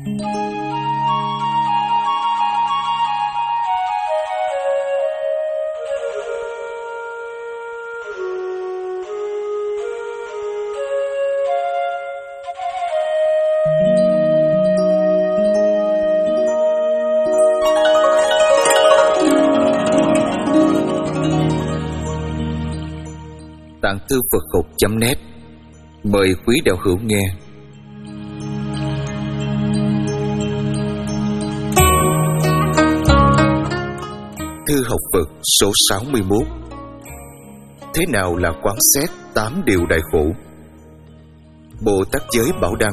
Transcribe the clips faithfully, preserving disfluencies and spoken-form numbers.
Tạng thư Phật học chấm net mời quý đạo hữu nghe. Thư học Phật số sáu mươi mốt. Thế nào là quán xét tám điều đại khổ? Bồ Tát Giới Bảo Đăng.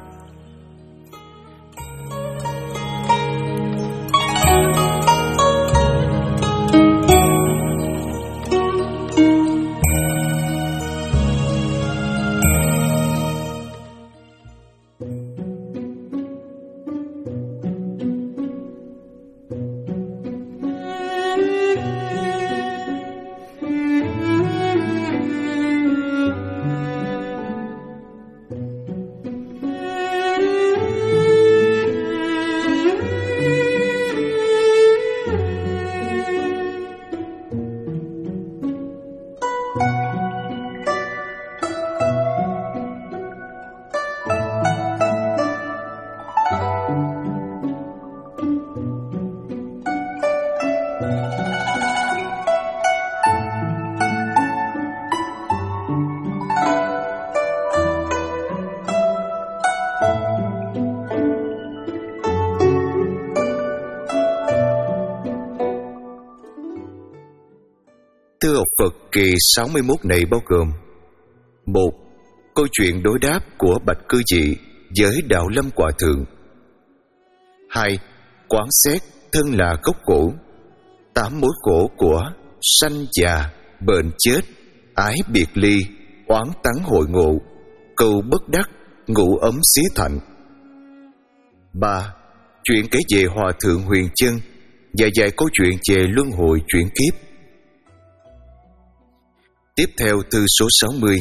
Thư học Phật kỳ sáu mươi mốt này bao gồm: một. Câu chuyện đối đáp của Bạch Cư Dị với Đạo Lâm Hòa Thượng. Hai. Quán xét thân là gốc khổ, tám mối khổ của sanh già, bệnh chết, ái biệt ly, oán tắng hội ngộ, cầu bất đắc, ngũ ấm xí thạnh. Ba. Chuyện kể về Hòa Thượng Huyền Chân và vài câu chuyện về luân hồi chuyển kiếp. Tiếp theo thư số sáu mươi.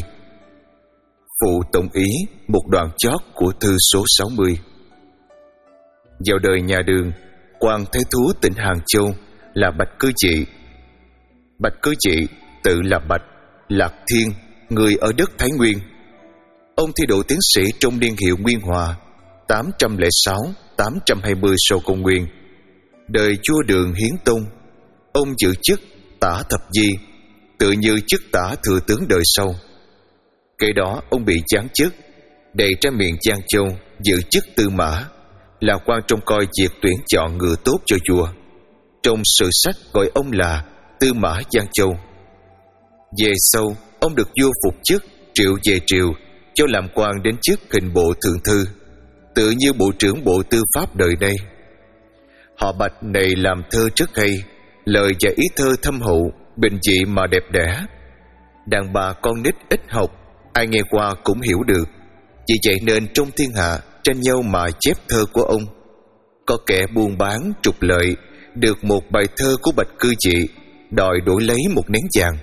Phụ tổng ý một đoạn chót của thư số sáu mươi. Vào đời nhà Đường, quan thái thú tỉnh Hàng Châu là Bạch Cư Dị. Bạch Cư Dị tự là Bạch, Lạc Thiên, người ở đất Thái Nguyên. Ông thi đỗ tiến sĩ trong niên hiệu Nguyên Hòa tám trăm lẻ sáu đến tám trăm hai mươi sau công nguyên. Đời vua Đường hiến tông, ông giữ chức Tả Thập Di, tự như chức Tả Thừa Tướng đời sau. Kế đó ông bị giáng chức, đầy ra miền Giang Châu giữ chức Tư Mã, là quan trông coi việc tuyển chọn người tốt cho vua. Trong sử sách gọi ông là Tư Mã Giang Châu. Về sau ông được vua phục chức triệu về triều, cho làm quan đến chức hình bộ thượng thư, tự như bộ trưởng bộ tư pháp đời đây. Họ Bạch này làm thơ rất hay, lời và ý thơ thâm hậu, bình dị mà đẹp đẽ. Đàn bà con nít ít học, ai nghe qua cũng hiểu được. Vì vậy nên trong thiên hạ tranh nhau mà chép thơ của ông. Có kẻ buôn bán trục lợi, được một bài thơ của Bạch Cư Dị, đòi đổi lấy một nén vàng.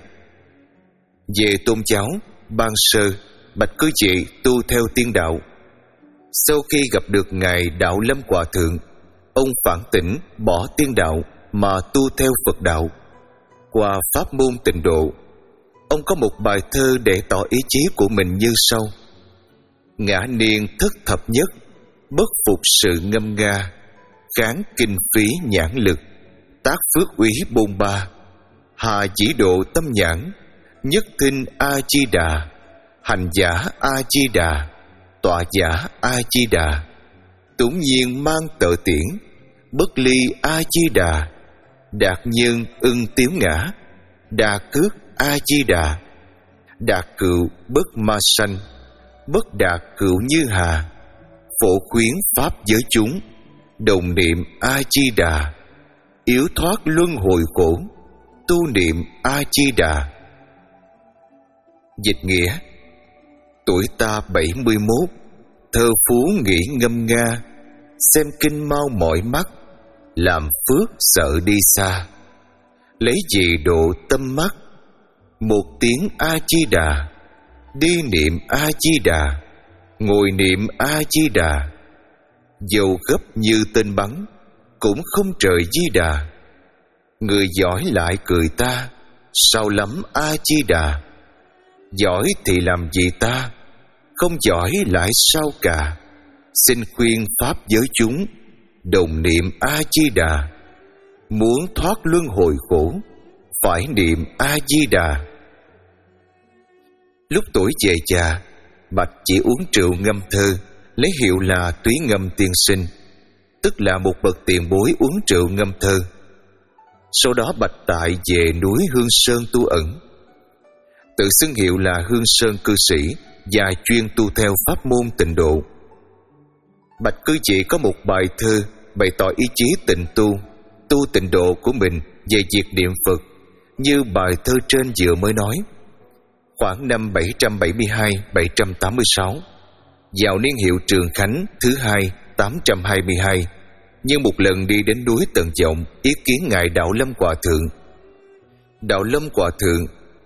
Về tôn giáo, ban sơ Bạch Cư Dị tu theo tiên đạo. Sau khi gặp được ngài Đạo Lâm Hòa Thượng, ông phản tỉnh bỏ tiên đạo mà tu theo Phật đạo. Qua pháp môn tịnh độ, ông có một bài thơ để tỏ ý chí của mình như sau: ngã niên thất thập nhất, bất phục sự ngâm nga, kháng kinh phí nhãn lực, tác phước úy bôn ba, hà dĩ độ tâm nhãn, nhất thinh A Di Đà, hành giả A Di Đà, tọa giả A Di Đà, tủng nhiên mang tự tiễn, bất ly A Di Đà, đạt nhân ưng tiếu ngã, đà cước A Di Đà, đạt cựu bất ma sanh, bất đạt cựu như hà, phổ khuyến pháp giới chúng, đồng niệm A Di Đà, yếu thoát luân hồi khổ, tu niệm A Di Đà. Dịch nghĩa: tuổi ta bảy mươi mốt, thơ phú nghĩ ngâm nga, xem kinh mau mỏi mắt, làm phước sợ đi xa, lấy gì độ tâm mắt, một tiếng A Di Đà, đi niệm A Di Đà, ngồi niệm A Di Đà, dầu gấp như tên bắn, cũng không trời Di Đà. Người giỏi lại cười ta, sao lắm A Di Đà. Giỏi thì làm gì ta, không giỏi lại sao cả. Xin khuyên pháp giới chúng, đồng niệm A Di Đà. Muốn thoát luân hồi khổ, phải niệm A Di Đà. Lúc tuổi về già, Bạch chỉ uống rượu ngâm thơ, lấy hiệu là Túy Ngâm Tiên Sinh, tức là một bậc tiền bối uống rượu ngâm thơ. Sau đó Bạch tại về núi Hương Sơn tu ẩn, tự xưng hiệu là Hương Sơn cư sĩ và chuyên tu theo pháp môn tịnh độ. Bạch cư chỉ có một bài thơ bày tỏ ý chí tịnh tu, tu tịnh độ của mình về việc niệm Phật, như bài thơ trên vừa mới nói. Khoảng năm bảy trăm bảy mươi hai đến bảy trăm tám mươi sáu, vào niên hiệu Trường Khánh thứ hai tám trăm hai mươi hai, như một lần đi đến núi Tần Vọng ý kiến ngài Đạo Lâm Hòa Thượng. Đạo Lâm Hòa Thượng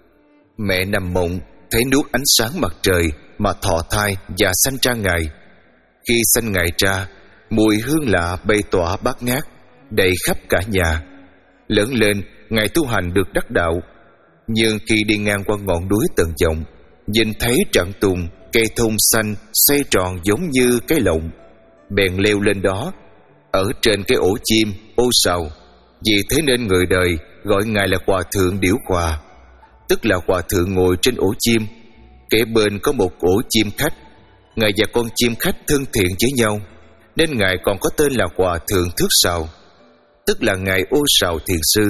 mẹ nằm mộng, thấy nuốt ánh sáng mặt trời mà thọ thai và sanh ra ngài. Khi sanh ngài ra, mùi hương lạ bay tỏa bát ngát, đầy khắp cả nhà. Lớn lên, ngài tu hành được đắc đạo. Nhưng khi đi ngang qua ngọn núi Tần Vọng, nhìn thấy trạm tùng, cây thông xanh xoay tròn giống như cái lọng, bèn leo lên đó, ở trên cái ổ chim ô sào. Vì thế nên người đời gọi ngài là Hòa Thượng Điểu Hòa, tức là Hòa Thượng ngồi trên ổ chim. Kế bên có một ổ chim khách, ngài và con chim khách thân thiện với nhau, nên ngài còn có tên là Hòa Thượng Thước Sào, tức là ngài ô sào thiền sư.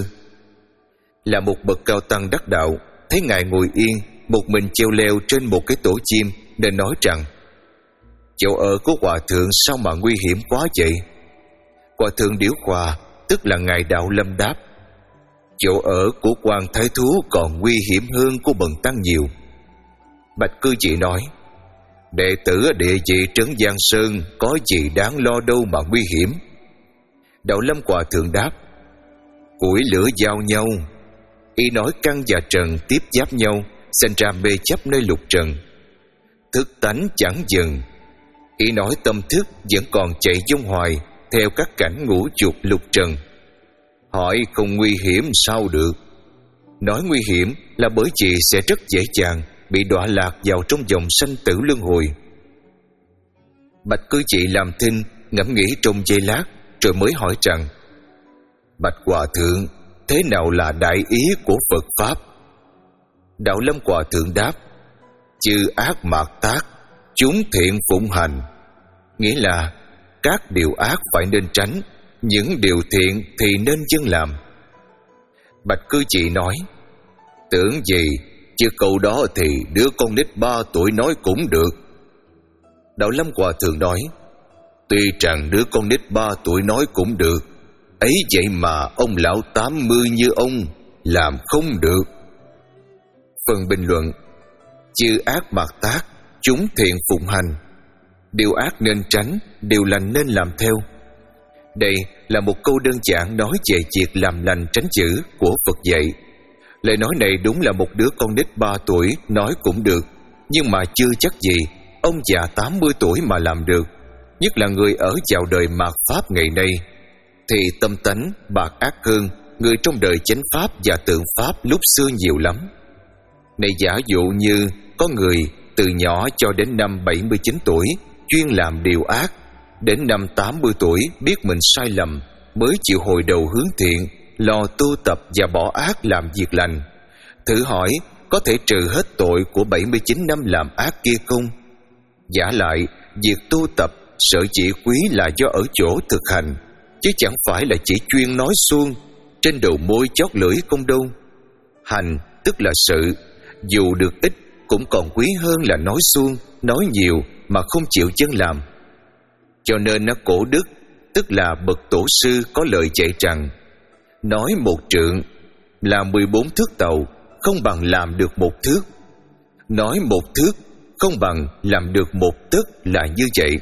Là một bậc cao tăng đắc đạo, thấy ngài ngồi yên một mình treo leo trên một cái tổ chim, nên nói rằng: chỗ ở của Hòa Thượng sao mà nguy hiểm quá vậy? Hòa Thượng Điểu Hòa, tức là ngài Đạo Lâm đáp: chỗ ở của quan thái thú còn nguy hiểm hơn của bần tăng nhiều. Bạch cư chỉ nói: đệ tử ở địa vị trấn Giang Sơn có gì đáng lo đâu mà nguy hiểm. Đạo Lâm Hòa Thượng đáp: củi lửa giao nhau, ý nói căn và trần tiếp giáp nhau, sinh ra mê chấp nơi lục trần. Thức tánh chẳng dừng, ý nói tâm thức vẫn còn chạy vong hoài theo các cảnh ngũ dục lục trần. Hỏi không nguy hiểm sao được? Nói nguy hiểm là bởi chị sẽ rất dễ dàng bị đọa lạc vào trong vòng sanh tử luân hồi. Bạch cư chị làm thinh, ngẫm nghĩ trong giây lát, rồi mới hỏi rằng: bạch Hòa Thượng, thế nào là đại ý của Phật Pháp? Đạo Lâm Hòa Thượng đáp: chư ác mạt tác, chúng thiện phụng hành. Nghĩa là các điều ác phải nên tránh, những điều thiện thì nên dân làm. Bạch cư chị nói: tưởng gì, chứ câu đó thì đứa con nít ba tuổi nói cũng được. Đạo Lâm Hòa Thượng nói: tuy rằng đứa con nít ba tuổi nói cũng được, ấy vậy mà ông lão tám mươi như ông làm không được. Phần bình luận: chư ác mạt tác, chúng thiện phụng hành. Điều ác nên tránh, điều lành nên làm theo. Đây là một câu đơn giản nói về việc làm lành tránh dữ của Phật dạy. Lời nói này đúng là một đứa con nít ba tuổi nói cũng được, nhưng mà chưa chắc gì ông già tám mươi tuổi mà làm được. Nhất là người ở vào đời mạt Pháp ngày nay, thì tâm tánh bạc ác hơn người trong đời chánh Pháp và tượng Pháp lúc xưa nhiều lắm. Này giả dụ như có người từ nhỏ cho đến năm bảy mươi chín tuổi chuyên làm điều ác, đến năm tám mươi tuổi biết mình sai lầm mới chịu hồi đầu hướng thiện, lo tu tập và bỏ ác làm việc lành. Thử hỏi có thể trừ hết tội của bảy mươi chín năm làm ác kia không? Giả lại, việc tu tập sở chỉ quý là do ở chỗ thực hành, chứ chẳng phải là chỉ chuyên nói suông, trên đầu môi chót lưỡi không đâu. Hành tức là sự, dù được ít cũng còn quý hơn là nói suông, nói nhiều mà không chịu chân làm. Cho nên nó cổ đức, tức là bậc tổ sư có lời dạy rằng: nói một trượng là mười bốn thước tàu, không bằng làm được một thước. Nói một thước không bằng làm được một tấc là như vậy.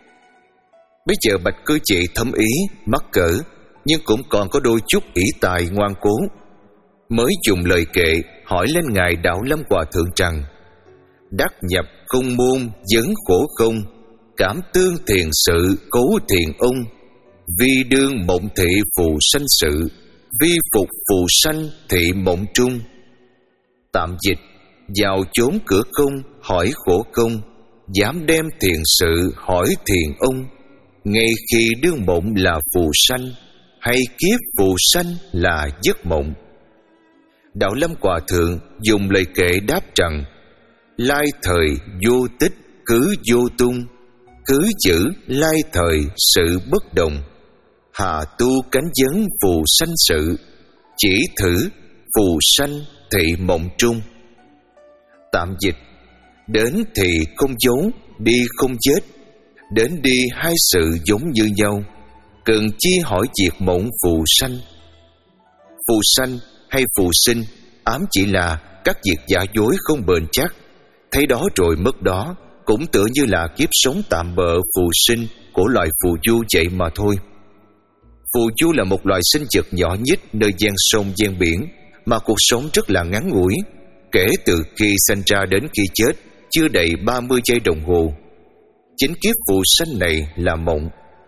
Bây giờ bạch cư chị thấm ý, mắc cỡ, nhưng cũng còn có đôi chút ỷ tài ngoan cố, mới dùng lời kệ hỏi lên ngài Đạo Lâm Hòa Thượng rằng: đắc nhập không môn vấn khổ không, cảm tương thiền sự cố thiền ung, vi đương mộng thị phù sanh sự, vi phục phù sanh thị mộng trung. Tạm dịch: vào chốn cửa công hỏi khổ công, dám đem thiền sự hỏi thiền ung, ngay khi đương mộng là phù sanh, hay kiếp phù sanh là giấc mộng. Đạo Lâm Hòa Thượng dùng lời kệ đáp rằng: lai thời vô tích cứ vô tung, cứ giữ lai thời sự bất đồng, hà tu cánh vấn phù sanh sự, chỉ thử phù sanh thị mộng trung. Tạm dịch: đến thì không giấu, đi không chết, đến đi hai sự giống như nhau, cần chi hỏi diệt mộng phù sanh. Phù sanh hay phù sinh ám chỉ là các việc giả dối không bền chắc, thấy đó rồi mất đó, cũng tựa như là kiếp sống tạm bợ phù sinh của loài phù du vậy mà thôi. Phù du là một loài sinh vật nhỏ nhít nơi gian sông gian biển, mà cuộc sống rất là ngắn ngủi, kể từ khi sinh ra đến khi chết chưa đầy ba mươi giây đồng hồ. Chính kiếp phù sanh này là mộng.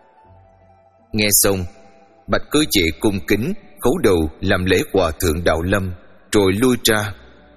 Nghe xong, Bạch Cư Dị cung kính khấu đầu làm lễ Hòa Thượng Đạo Lâm, rồi lui ra.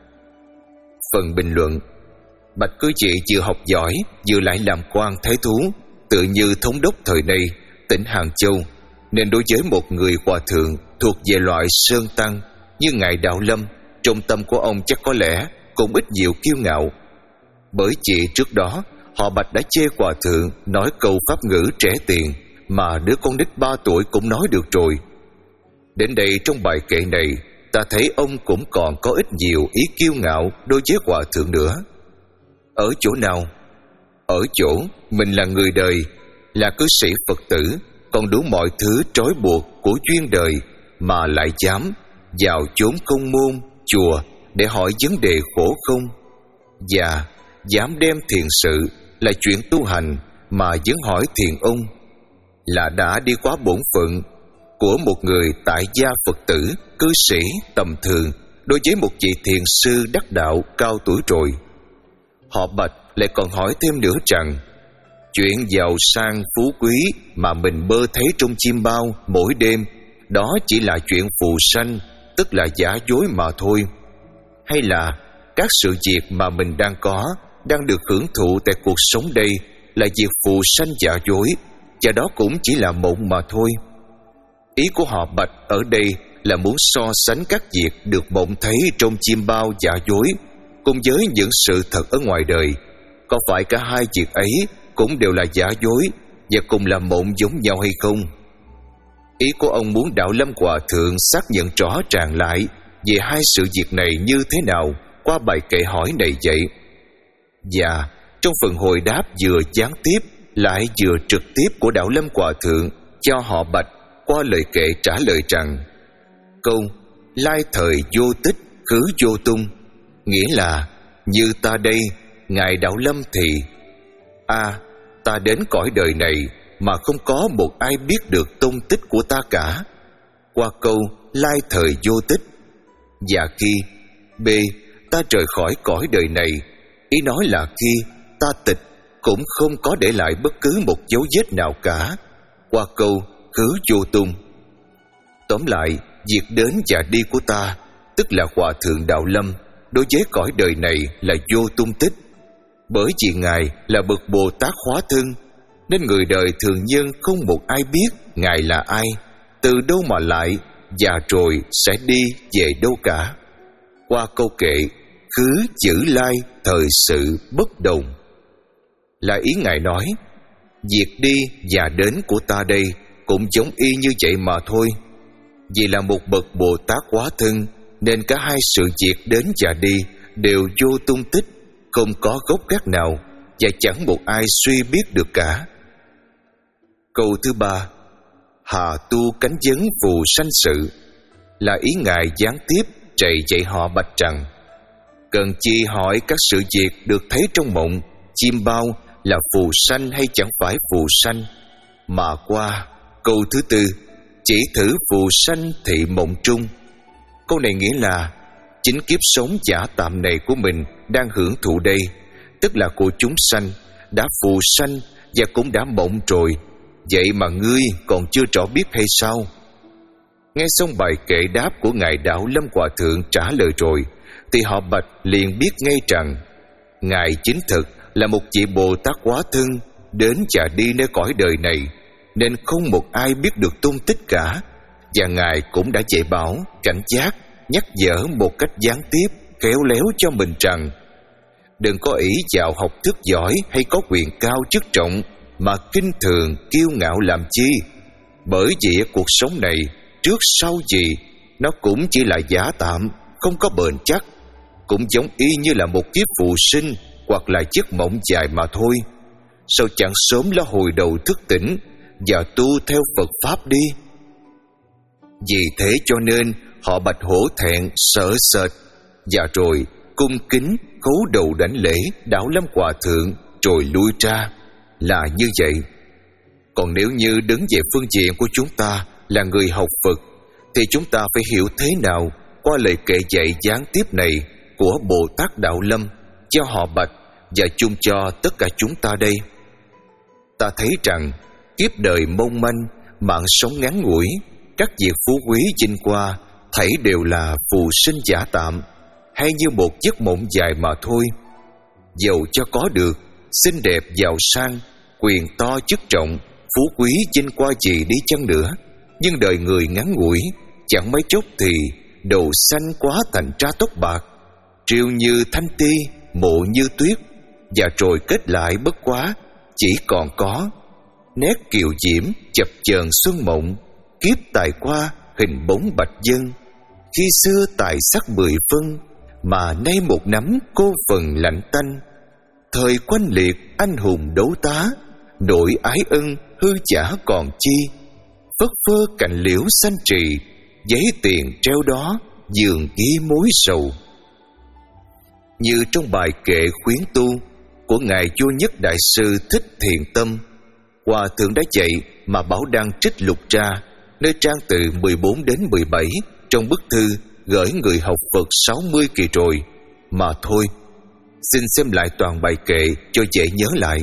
Phần bình luận: Bạch Cư Dị vừa học giỏi vừa lại làm quan thái thú, tự như thống đốc thời nay tỉnh Hàng Châu, nên đối với một người hòa thượng thuộc về loại sơn tăng như ngài Đạo Lâm, trong tâm của ông chắc có lẽ cũng ít nhiều kiêu ngạo. Bởi chỉ trước đó họ Bạch đã chê hòa thượng nói câu pháp ngữ trẻ tiền mà đứa con nít ba tuổi cũng nói được rồi. Đến đây trong bài kệ này, ta thấy ông cũng còn có ít nhiều ý kiêu ngạo đối với hòa thượng nữa. Ở chỗ nào? Ở chỗ mình là người đời, là cư sĩ Phật tử, còn đủ mọi thứ trói buộc của duyên đời, mà lại dám vào chốn công môn, chùa để hỏi vấn đề khổ không, và dám đem thiền sự là chuyện tu hành mà vẫn hỏi thiền ông, là đã đi quá bổn phận của một người tại gia Phật tử, cư sĩ tầm thường đối với một vị thiền sư đắc đạo cao tuổi rồi. Họ Bạch lại còn hỏi thêm nữa rằng chuyện giàu sang phú quý mà mình mơ thấy trong chim bao mỗi đêm, đó chỉ là chuyện phù sanh, tức là giả dối mà thôi. Hay là các sự việc mà mình đang có, đang được hưởng thụ tại cuộc sống đây là việc phù sanh giả dối, và đó cũng chỉ là mộng mà thôi. Ý của họ Bạch ở đây là muốn so sánh các việc được mộng thấy trong chim bao giả dối cùng với những sự thật ở ngoài đời. Có phải cả hai việc ấy cũng đều là giả dối và cùng là mộng giống nhau hay không? Ý của ông muốn Đạo Lâm Hòa Thượng xác nhận rõ ràng lại về hai sự việc này như thế nào qua bài kệ hỏi này vậy. Và trong phần hồi đáp vừa gián tiếp lại vừa trực tiếp của Đạo Lâm Hòa Thượng cho họ Bạch qua lời kệ trả lời rằng: câu lai thời vô tích khứ vô tung, nghĩa là như ta đây, ngài Đạo Lâm thì a à, ta đến cõi đời này mà không có một ai biết được tung tích của ta cả, qua câu lai thời vô tích. Và khi b ta rời khỏi cõi đời này, ý nói là khi ta tịch cũng không có để lại bất cứ một dấu vết nào cả, qua câu khứ vô tung. Tóm lại, việc đến và đi của ta, tức là Hòa Thượng Đạo Lâm, đối với cõi đời này là vô tung tích. Bởi vì ngài là bậc Bồ Tát hóa thân, nên người đời thường nhân không một ai biết ngài là ai, từ đâu mà lại, và rồi sẽ đi về đâu cả. Qua câu kệ khứ chữ lai thời sự bất đồng, là ý ngài nói việc đi và đến của ta đây cũng giống y như vậy mà thôi. Vì là một bậc Bồ Tát hóa thân, nên cả hai sự việc đến và đi đều vô tung tích, không có gốc gác nào, và chẳng một ai suy biết được cả. Câu thứ ba, hà tu cánh vấn phù sanh sự, là ý ngài gián tiếp trầy dạy họ Bạch rằng cần chi hỏi các sự việc được thấy trong mộng, chim bao là phù sanh hay chẳng phải phù sanh, mà qua câu thứ tư, chỉ thử phù sanh thị mộng trung. Câu này nghĩa là chính kiếp sống giả tạm này của mình đang hưởng thụ đây, tức là của chúng sanh, đã phù sanh và cũng đã mộng rồi. Vậy mà ngươi còn chưa rõ biết hay sao? Nghe xong bài kệ đáp của Ngài Đạo Lâm Hòa Thượng trả lời rồi, thì họ Bạch liền biết ngay rằng Ngài chính thực là một vị Bồ Tát hóa thân, đến và đi nơi cõi đời này, nên không một ai biết được tung tích cả. Và Ngài cũng đã dạy bảo, cảnh giác, nhắc nhở một cách gián tiếp, khéo léo cho mình rằng đừng có ý vào học thức giỏi hay có quyền cao chức trọng mà kinh thường kiêu ngạo làm chi. Bởi vì cuộc sống này trước sau gì nó cũng chỉ là giả tạm, không có bền chắc, cũng giống y như là một kiếp phù sinh hoặc là giấc mộng dài mà thôi. Sao chẳng sớm lo hồi đầu thức tỉnh và tu theo Phật Pháp đi? Vì thế cho nên họ Bạch hổ thẹn sợ sệt, và rồi cung kính khấu đầu đảnh lễ Đạo Lâm Hòa Thượng rồi lui ra. Là như vậy. Còn nếu như đứng về phương diện của chúng ta là người học Phật, thì chúng ta phải hiểu thế nào qua lời kệ dạy gián tiếp này của Bồ Tát Đạo Lâm cho họ Bạch và chung cho tất cả chúng ta đây. Ta thấy rằng kiếp đời mong manh, mạng sống ngắn ngủi, các việc phú quý vinh hoa thảy đều là phù sinh giả tạm, hay như một giấc mộng dài mà thôi. Dầu cho có được xinh đẹp giàu sang, quyền to chức trọng, phú quý vinh hoa gì đi chăng nữa, nhưng đời người ngắn ngủi, chẳng mấy chốc thì đầu xanh quá thành ra tóc bạc, triều như thanh ti, mộ như tuyết, và rồi kết lại bất quá chỉ còn có nét kiều diễm chập chờn xuân mộng, kiếp tài qua hình bóng bạch dân. Khi xưa tài sắc mười phân, mà nay một nắm cô phần lạnh tanh. Thời quanh liệt anh hùng đấu tá, nội ái ân hư chả còn chi. Phất phơ cành liễu xanh trì, giấy tiền treo đó dường ghi mối sầu. Như trong bài kệ khuyến tu của Ngài Vua Nhất Đại Sư Thích Thiện Tâm, Hòa Thượng đã dạy mà Bảo Đăng trích lục ra nơi trang từ mười bốn đến mười bảy trong bức thư gửi người học Phật sáu mươi kỳ rồi mà thôi. Xin xem lại toàn bài kệ cho dễ nhớ lại.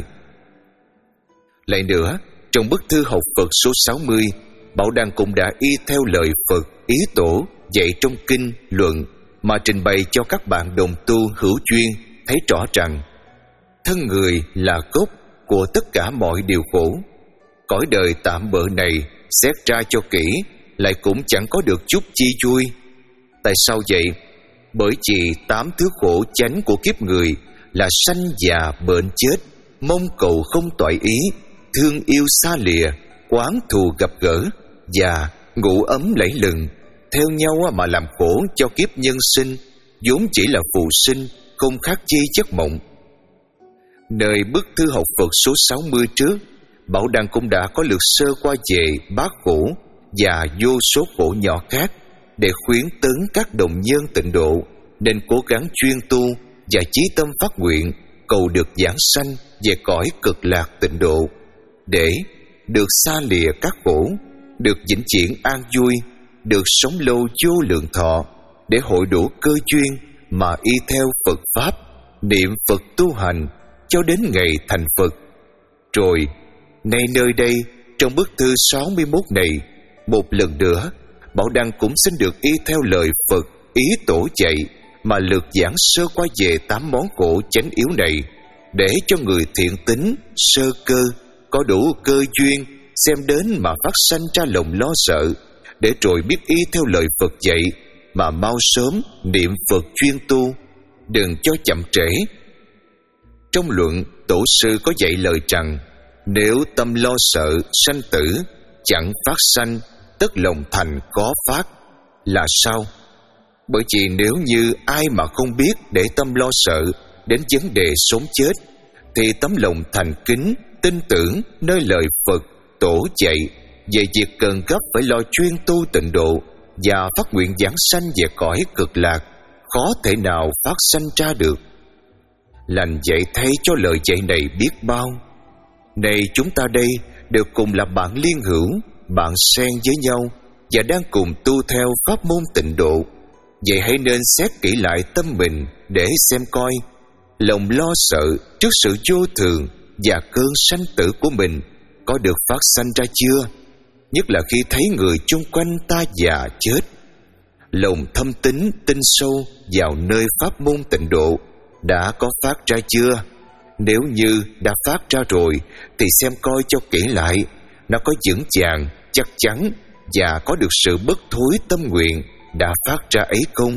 Lại nữa, trong bức thư học Phật số sáu mươi, Bảo Đăng cũng đã y theo lời Phật ý tổ dạy trong kinh luận mà trình bày cho các bạn đồng tu hữu duyên thấy rõ rằng thân người là gốc của tất cả mọi điều khổ. Cõi đời tạm bợ này xét ra cho kỹ lại cũng chẳng có được chút chi vui. Tại sao vậy? Bởi vì tám thứ khổ chánh của kiếp người là sanh già bệnh chết, mong cầu không toại ý, thương yêu xa lìa, oán thù gặp gỡ và ngủ ấm lẫy lừng, theo nhau mà làm khổ cho kiếp nhân sinh, vốn chỉ là phù sinh, không khác chi giấc mộng. Nơi bức thư học Phật số sáu mươi trước, Bảo Đăng cũng đã có lược sơ qua về bát khổ và vô số khổ nhỏ khác để khuyến tấn các đồng nhân tịnh độ nên cố gắng chuyên tu và chí tâm phát nguyện cầu được giảng sanh về cõi cực lạc tịnh độ, để được xa lìa các khổ, được vĩnh viễn an vui, được sống lâu vô lượng thọ, để hội đủ cơ duyên mà y theo Phật Pháp, niệm Phật tu hành cho đến ngày thành Phật. Rồi, nay nơi đây, trong bức thư sáu mươi mốt này, một lần nữa, Bảo Đăng cũng xin được y theo lời Phật ý tổ dạy mà lược giảng sơ qua về tám món khổ chánh yếu này, để cho người thiện tính, sơ cơ, có đủ cơ duyên xem đến mà phát sanh ra lòng lo sợ, để rồi biết y theo lời Phật dạy mà mau sớm niệm Phật chuyên tu, đừng cho chậm trễ. Trong luận, tổ sư có dạy lời rằng nếu tâm lo sợ sanh tử chẳng phát sanh, tất lòng thành có phát. Là sao? Bởi vì nếu như ai mà không biết để tâm lo sợ đến vấn đề sống chết, thì tấm lòng thành kính, tin tưởng nơi lời Phật tổ dạy về việc cần gấp phải lo chuyên tu tịnh độ và phát nguyện giảng sanh về cõi cực lạc, khó thể nào phát sanh ra được. Lành vậy thay cho lời dạy này biết bao. Này chúng ta đây đều cùng là bạn liên hữu, bạn xen với nhau và đang cùng tu theo pháp môn tịnh độ. Vậy hãy nên xét kỹ lại tâm mình để xem coi lòng lo sợ trước sự vô thường và cơn sanh tử của mình có được phát sanh ra chưa? Nhất là khi thấy người chung quanh ta già chết. Lòng thâm tín tin sâu vào nơi pháp môn tịnh độ đã có phát ra chưa? Nếu như đã phát ra rồi thì xem coi cho kỹ lại, nó có vững vàng, chắc chắn và có được sự bất thối tâm nguyện đã phát ra ấy không?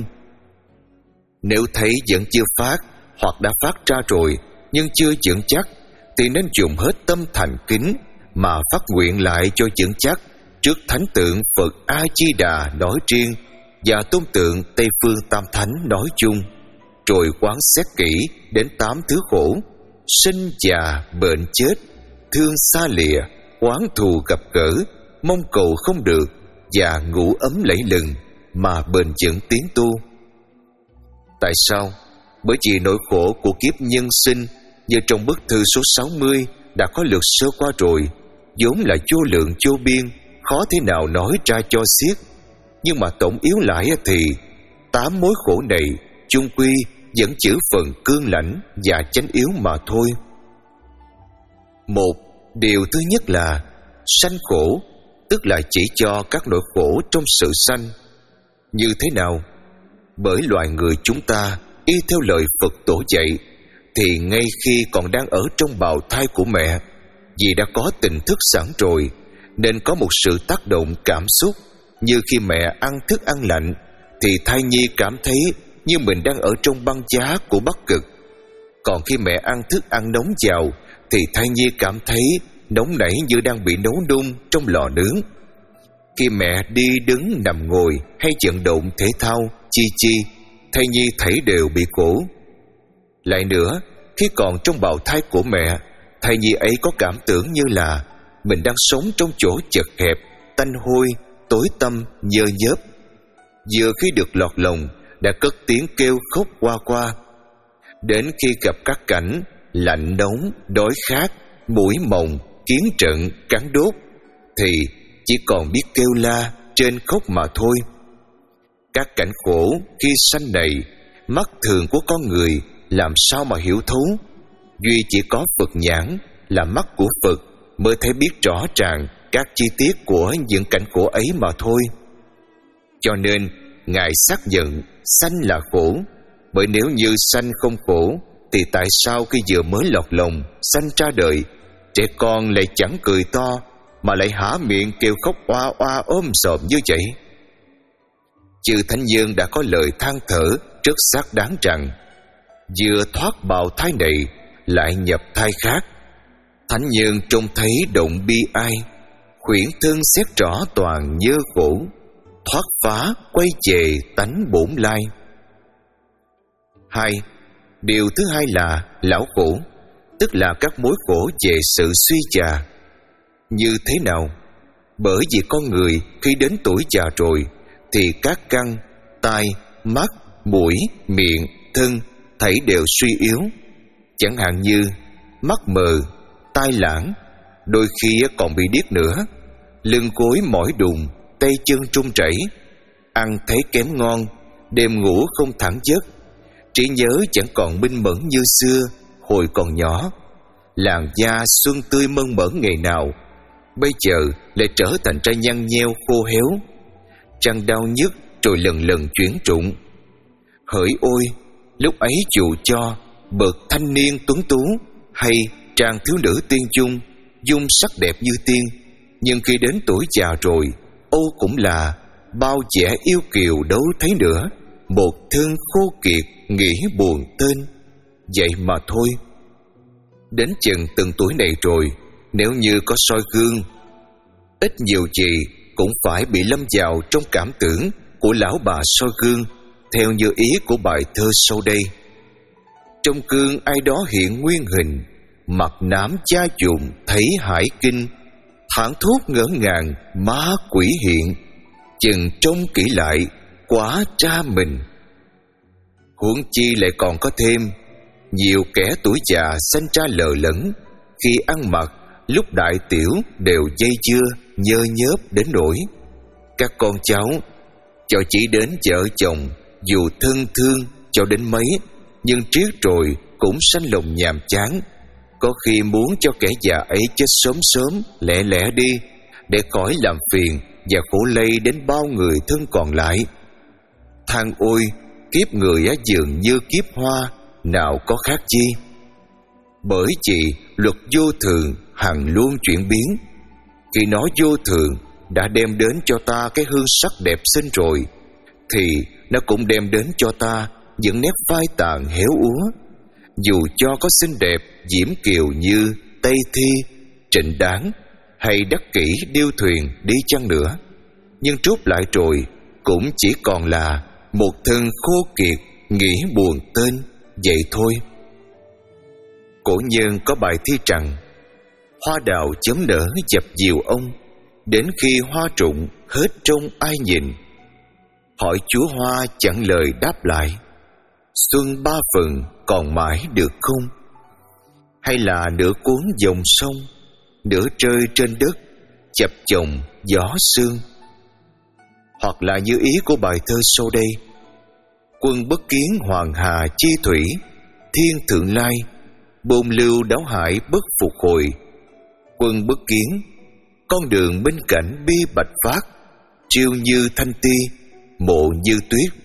Nếu thấy vẫn chưa phát hoặc đã phát ra rồi nhưng chưa vững chắc thì nên dùng hết tâm thành kính mà phát nguyện lại cho vững chắc trước thánh tượng Phật A Di Đà nói riêng và tôn tượng Tây Phương Tam Thánh nói chung, rồi quán xét kỹ đến tám thứ khổ: sinh già bệnh chết, thương xa lìa, oán thù gặp gỡ, mong cầu không được và ngủ ấm lẫy lừng mà bền vững tiến tu. Tại sao? Bởi vì nỗi khổ của kiếp nhân sinh như trong bức thư số sáu mươi đã có lược sơ qua rồi, vốn là vô lượng vô biên, khó thế nào nói ra cho xiết. Nhưng mà tổng yếu lại thì tám mối khổ này chung quy vẫn chữ phần cương lãnh và chánh yếu mà thôi. Một, điều thứ nhất là sanh khổ, tức là chỉ cho các nỗi khổ trong sự sanh. Như thế nào? Bởi loài người chúng ta y theo lời Phật tổ dạy thì ngay khi còn đang ở trong bào thai của mẹ, vì đã có tình thức sẵn rồi nên có một sự tác động cảm xúc. Như khi mẹ ăn thức ăn lạnh thì thai nhi cảm thấy như mình đang ở trong băng giá của Bắc Cực. Còn khi mẹ ăn thức ăn nóng vào thì thai nhi cảm thấy nóng nảy như đang bị nấu nung trong lò nướng. Khi mẹ đi đứng nằm ngồi hay vận động thể thao chi chi, thai nhi thảy đều bị khổ. Lại nữa, khi còn trong bào thai của mẹ, thai nhi ấy có cảm tưởng như là mình đang sống trong chỗ chật hẹp, tanh hôi, tối tăm, nhơ nhớp. Vừa khi được lọt lòng đã cất tiếng kêu khóc qua qua. Đến khi gặp các cảnh lạnh nóng, đói khát, mũi mồng, kiến trận, cắn đốt thì chỉ còn biết kêu la, trên khóc mà thôi. Các cảnh khổ khi sanh này, mắt thường của con người làm sao mà hiểu thấu? Duy chỉ có Phật nhãn là mắt của Phật mới thấy biết rõ ràng các chi tiết của những cảnh khổ ấy mà thôi. Cho nên Ngài xác nhận sanh là khổ. Bởi nếu như sanh không khổ thì tại sao khi vừa mới lọt lòng sanh ra đời, trẻ con lại chẳng cười to mà lại há miệng kêu khóc oa oa ôm sòm như vậy? Chư thánh nhân đã có lời than thở rất xác đáng rằng vừa thoát bào thai này lại nhập thai khác. Thánh nhân trông thấy động bi ai, khuyển thân xét rõ toàn nhơ khổ, thoát phá quay về tánh bổn lai. Hai, điều thứ hai là lão khổ, tức là các mối khổ về sự suy già. Như thế nào? Bởi vì con người khi đến tuổi già rồi thì các căn, tai, mắt, mũi, miệng, thân thảy đều suy yếu. Chẳng hạn như mắt mờ, tai lãng, đôi khi còn bị điếc nữa, lưng gối mỏi đùng, tay chân trung chảy, ăn thấy kém ngon, đêm ngủ không thẳng giấc, trí nhớ chẳng còn minh mẫn như xưa hồi còn nhỏ. Làn da xuân tươi mơn mởn ngày nào, bây giờ lại trở thành ra nhăn nheo khô héo, răng đau nhức rồi lần lần chuyển trụng. Hỡi ôi, lúc ấy dù cho bậc thanh niên tuấn tú hay trang thiếu nữ tiên dung, dung sắc đẹp như tiên, nhưng khi đến tuổi già rồi, ô cũng là bao vẻ yêu kiều đâu thấy nữa, một thân khô kiệt nghĩ buồn tên. Vậy mà thôi. Đến chừng từng tuổi này rồi, nếu như có soi gương, ít nhiều gì cũng phải bị lâm vào trong cảm tưởng của lão bà soi gương, theo như ý của bài thơ sau đây. Trong gương ai đó hiện nguyên hình, mặt nám cha dụng thấy hải kinh, thảng thốt ngỡ ngàng ma quỷ hiện, chừng trông kỹ lại quá cha mình. Huống chi lại còn có thêm nhiều kẻ tuổi già sanh ra lờ lẫn, khi ăn mặc lúc đại tiểu đều dây dưa nhơ nhớp đến nỗi các con cháu cho chỉ đến vợ chồng dù thân thương cho đến mấy, nhưng triết rồi cũng sanh lòng nhàm chán, có khi muốn cho kẻ già ấy chết sớm sớm, lẹ lẹ đi, để khỏi làm phiền và khổ lây đến bao người thân còn lại. Than ôi, kiếp người á dường như kiếp hoa, nào có khác chi. Bởi vì luật vô thường hằng luôn chuyển biến. Khi nó vô thường đã đem đến cho ta cái hương sắc đẹp xinh rồi, thì nó cũng đem đến cho ta những nét phai tàn héo úa. Dù cho có xinh đẹp diễm kiều như Tây Thi, Trịnh Đáng hay Đắc Kỷ điêu thuyền đi chăng nữa, nhưng trút lại rồi cũng chỉ còn là một thân khô kiệt, nghĩ buồn tên vậy thôi. Cổ nhân có bài thi rằng: hoa đào chớm nở dập dìu ông, đến khi hoa rụng hết trông ai nhìn. Hỏi chúa hoa chẳng lời đáp lại, xuân ba phần còn mãi được không? Hay là nửa cuốn dòng sông, nửa rơi trên đất, chập chồng gió sương? Hoặc là như ý của bài thơ sau đây: quân bất kiến hoàng hà chi thủy, thiên thượng lai, bôn lưu đáo hải bất phục hồi. Quân bất kiến, con đường bên cạnh bi bạch phát, triêu như thanh ti, mộ như tuyết.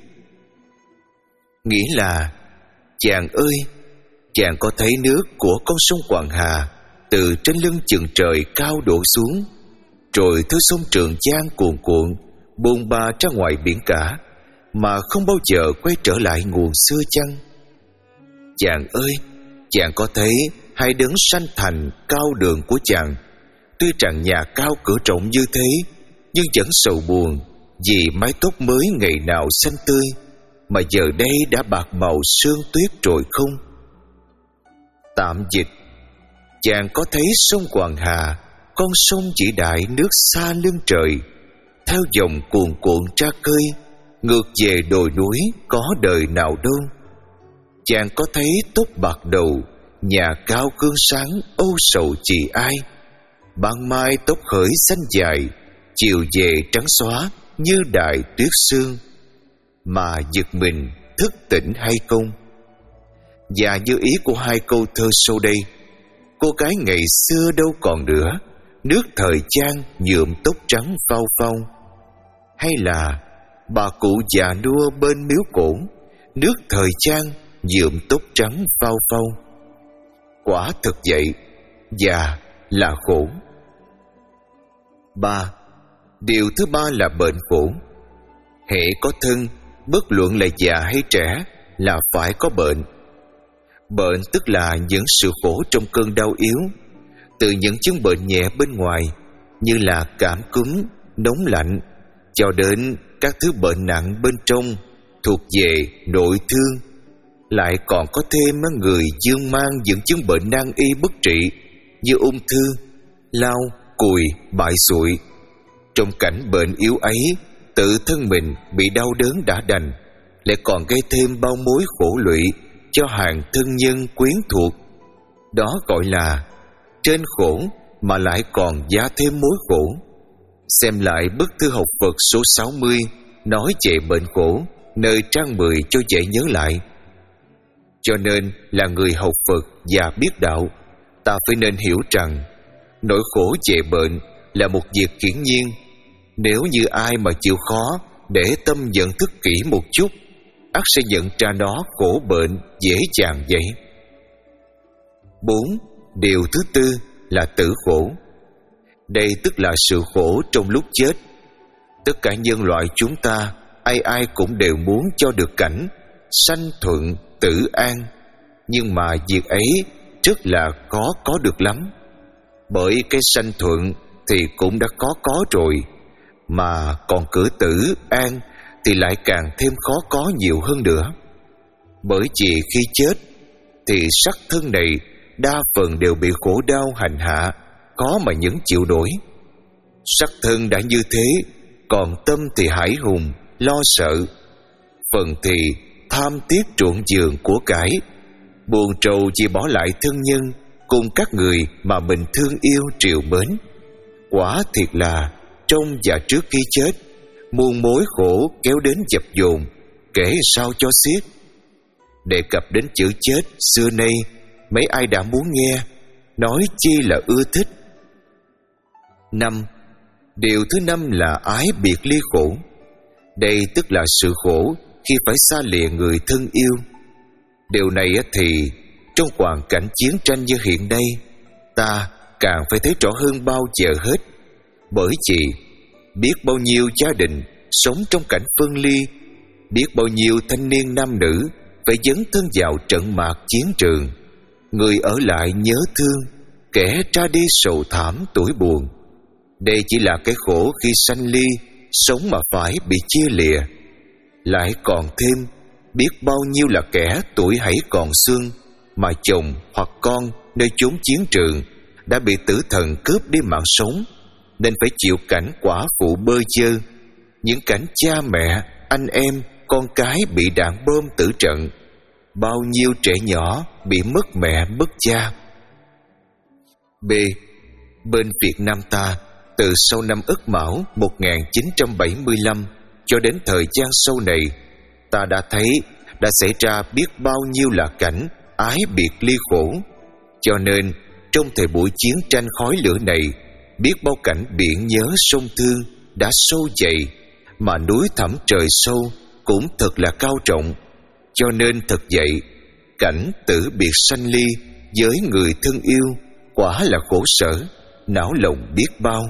Nghĩa là: chàng ơi, chàng có thấy nước của con sông Hoàng Hà từ trên lưng chừng trời cao đổ xuống, rồi theo sông Trường Giang cuồn cuộn bôn ba ra ngoài biển cả, mà không bao giờ quay trở lại nguồn xưa chăng? Chàng ơi, chàng có thấy hai đấng sanh thành cao đường của chàng, tuy rằng nhà cao cửa rộng như thế, nhưng vẫn sầu buồn vì mái tóc mới ngày nào xanh tươi, mà giờ đây đã bạc màu sương tuyết rồi không? Tạm dịch: chàng có thấy sông Hoàng Hà, con sông vĩ đại nước xa lưng trời, theo dòng cuồn cuộn ra khơi, ngược về đồi núi có đời nào đâu? Chàng có thấy tóc bạc đầu, nhà cao gương sáng, âu sầu chỉ ai? Ban mai tóc khởi xanh dài, chiều về trắng xóa như đại tuyết sương, mà giật mình thức tỉnh hay không? Và như ý của hai câu thơ sau đây: cô gái ngày xưa đâu còn nữa, nước thời trang nhuộm tóc trắng phau phau. Hay là bà cụ già nua bên miếu cổ, nước thời trang nhuộm tóc trắng phau phau. Quả thực vậy, già là khổ. Ba, điều thứ ba là bệnh khổ. Hễ có thân, bất luận là già hay trẻ, là phải có bệnh. Bệnh tức là những sự khổ trong cơn đau yếu, từ những chứng bệnh nhẹ bên ngoài như là cảm cúm, nóng lạnh, cho đến các thứ bệnh nặng bên trong thuộc về nội thương. Lại còn có thêm người dương mang những chứng bệnh nan y bất trị như ung thư, lao, cùi, bại sụi. Trong cảnh bệnh yếu ấy, tự thân mình bị đau đớn đã đành, lại còn gây thêm bao mối khổ lụy cho hàng thân nhân quyến thuộc. Đó gọi là trên khổ mà lại còn giá thêm mối khổ. Xem lại bức thư học Phật số sáu mươi nói về bệnh khổ, nơi trang mười cho dễ nhớ lại. Cho nên là người học Phật và biết đạo, ta phải nên hiểu rằng nỗi khổ về bệnh là một việc hiển nhiên. Nếu như ai mà chịu khó để tâm nhận thức kỹ một chút, ắt sẽ nhận ra nó khổ bệnh dễ dàng vậy. Bốn, điều thứ tư là tử khổ. Đây tức là sự khổ trong lúc chết. Tất cả nhân loại chúng ta, ai ai cũng đều muốn cho được cảnh sanh thuận tử an, nhưng mà việc ấy rất là khó có được lắm. Bởi cái sanh thuận thì cũng đã có có rồi, mà còn cửa tử an thì lại càng thêm khó có nhiều hơn nữa. Bởi vì khi chết thì sắc thân này đa phần đều bị khổ đau hành hạ, khó mà những chịu nổi. Sắc thân đã như thế, còn tâm thì hải hùng, lo sợ. Phần thì tham tiếc trộn giường của cải, buồn trầu chỉ bỏ lại thân nhân cùng các người mà mình thương yêu trìu mến. Quả thiệt là trong và trước khi chết, muôn mối khổ kéo đến dập dồn, kể sao cho xiết. Đề cập đến chữ chết xưa nay, mấy ai đã muốn nghe, nói chi là ưa thích. Năm, điều thứ năm là ái biệt ly khổ. Đây tức là sự khổ khi phải xa lìa người thân yêu. Điều này thì trong hoàn cảnh chiến tranh như hiện nay, ta càng phải thấy rõ hơn bao giờ hết. Bởi vì biết bao nhiêu gia đình sống trong cảnh phân ly, biết bao nhiêu thanh niên nam nữ phải dấn thân vào trận mạc chiến trường. Người ở lại nhớ thương, kẻ ra đi sầu thảm tuổi buồn. Đây chỉ là cái khổ khi sanh ly, sống mà phải bị chia lìa. Lại còn thêm biết bao nhiêu là kẻ tuổi hãy còn xuân mà chồng hoặc con nơi chốn chiến trường đã bị tử thần cướp đi mạng sống, nên phải chịu cảnh quả phụ bơ vơ, những cảnh cha mẹ, anh em, con cái bị đạn bom tử trận. Bao nhiêu trẻ nhỏ bị mất mẹ mất cha. B. Bên Việt Nam ta, từ sau năm Ất Mão một nghìn chín trăm bảy mươi lăm cho đến thời gian sau này, ta đã thấy đã xảy ra biết bao nhiêu là cảnh ái biệt ly khổ. Cho nên trong thời buổi chiến tranh khói lửa này, biết bao cảnh biển nhớ sông thương đã sâu dày, mà núi thẳm trời sâu cũng thật là cao trọng. Cho nên thật vậy, cảnh tử biệt sanh ly với người thân yêu quả là khổ sở, não lòng biết bao.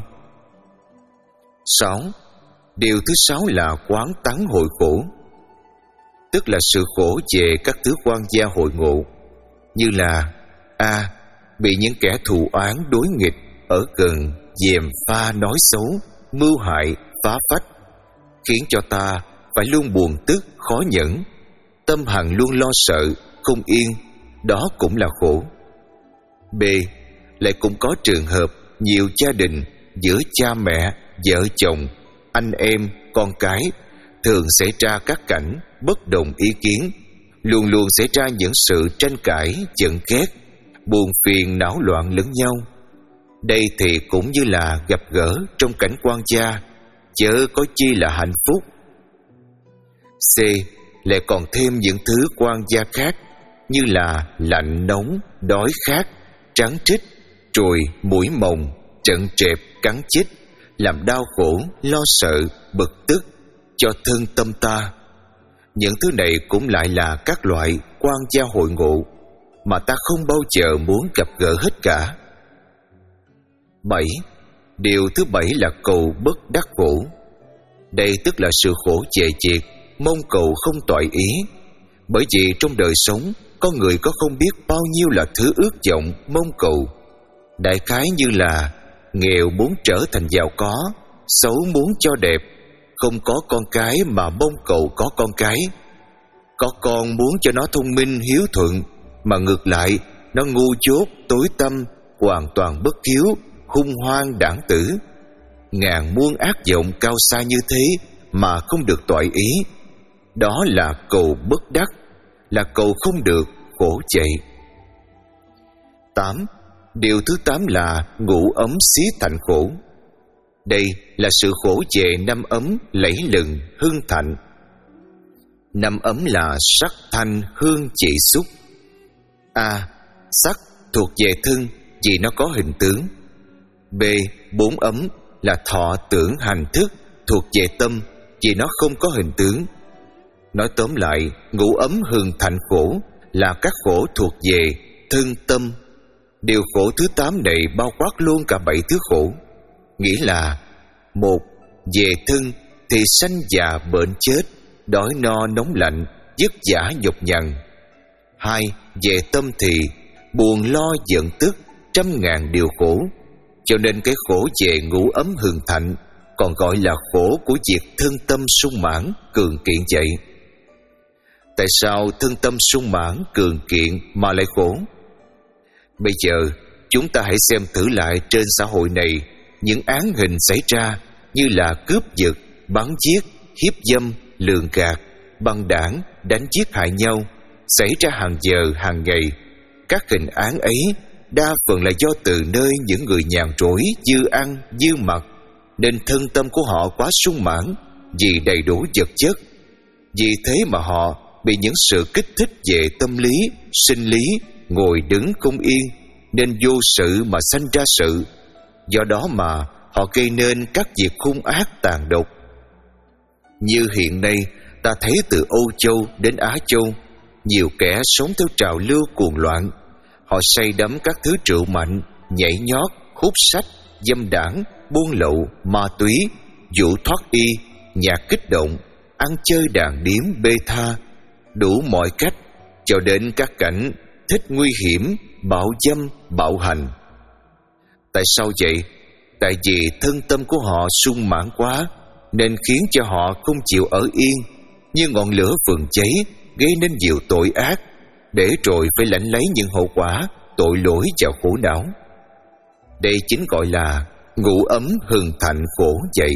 Sáu, điều thứ sáu là quán tắng hội khổ. Tức là sự khổ về các thứ quan gia hội ngộ, như là A. Bị những kẻ thù oán đối nghịch ở gần gièm pha nói xấu, mưu hại, phá phách, khiến cho ta phải luôn buồn tức, khó nhẫn, tâm hằng luôn lo sợ, không yên. Đó cũng là khổ. B. Lại cũng có trường hợp nhiều gia đình giữa cha mẹ, vợ chồng, anh em, con cái thường xảy ra các cảnh bất đồng ý kiến, luôn luôn xảy ra những sự tranh cãi, giận ghét, buồn phiền, não loạn lẫn nhau. Đây thì cũng như là gặp gỡ trong cảnh quan gia, chớ có chi là hạnh phúc. C. Lại còn thêm những thứ quan gia khác, như là lạnh nóng, đói khát, trắng trích, trùi, mũi mồng, trận trẹp, cắn chích, làm đau khổ, lo sợ, bực tức cho thân tâm ta. Những thứ này cũng lại là các loại quan gia hội ngộ mà ta không bao giờ muốn gặp gỡ hết cả. Bảy. Điều thứ bảy là cầu bất đắc khổ. Đây tức là sự khổ chệ chiệt, mong cầu không toại ý. Bởi vì trong đời sống, có người có không biết bao nhiêu là thứ ước vọng, mong cầu. Đại khái như là nghèo muốn trở thành giàu có, xấu muốn cho đẹp, không có con cái mà mong cầu có con cái, có con muốn cho nó thông minh hiếu thuận, mà ngược lại nó ngu dốt, tối tăm, hoàn toàn bất hiếu, hung hoang đảng tử. Ngàn muôn ác vọng cao xa như thế mà không được toại ý. Đó là cầu bất đắc, là cầu không được, khổ chạy. Tám. Điều thứ tám là ngủ ấm xí thành khổ. Đây là sự khổ về năm ấm lẫy lừng, hưng thạnh. Năm ấm là sắc, thanh, hương, vị, xúc. A. Sắc thuộc về thân vì nó có hình tướng. B. Bốn ấm là thọ, tưởng, hành, thức thuộc về tâm vì nó không có hình tướng. Nói tóm lại, ngũ ấm hưng thạnh khổ là các khổ thuộc về thân tâm. Điều khổ thứ tám này bao quát luôn cả bảy thứ khổ. Nghĩa là: một. Về thân thì sanh già bệnh chết, đói no nóng lạnh, vất vả nhọc nhằn. Hai. Về tâm thì buồn lo giận tức, trăm ngàn điều khổ. Cho nên cái khổ về ngũ ấm hưng thạnh còn gọi là khổ của việc thân tâm sung mãn, cường kiện vậy. Tại sao thân tâm sung mãn, cường kiện mà lại khổ? Bây giờ chúng ta hãy xem thử lại trên xã hội này những án hình xảy ra như là cướp giật, bắn giết, hiếp dâm, lường gạt, băng đảng, đánh giết hại nhau xảy ra hàng giờ hàng ngày. Các hình án ấy đa phần là do từ nơi những người nhàn rỗi, dư ăn, dư mặc, nên thân tâm của họ quá sung mãn vì đầy đủ vật chất. Vì thế mà họ bị những sự kích thích về tâm lý, sinh lý, ngồi đứng không yên, nên vô sự mà sanh ra sự. Do đó mà họ gây nên các việc hung ác tàn độc. Như hiện nay ta thấy từ Âu Châu đến Á Châu, nhiều kẻ sống theo trào lưu cuồng loạn. Họ say đắm các thứ rượu mạnh, nhảy nhót, hút sách, dâm đảng, buôn lậu, ma túy, dụ thoát y, nhạc kích động, ăn chơi đàn điếm bê tha, đủ mọi cách, cho đến các cảnh thích nguy hiểm, bạo dâm, bạo hành. Tại sao vậy? Tại vì thân tâm của họ sung mãn quá, nên khiến cho họ không chịu ở yên, như ngọn lửa vừng cháy, gây nên nhiều tội ác, để rồi phải lãnh lấy những hậu quả tội lỗi và khổ não. Đây chính gọi là ngủ ấm hừng thạnh khổ vậy.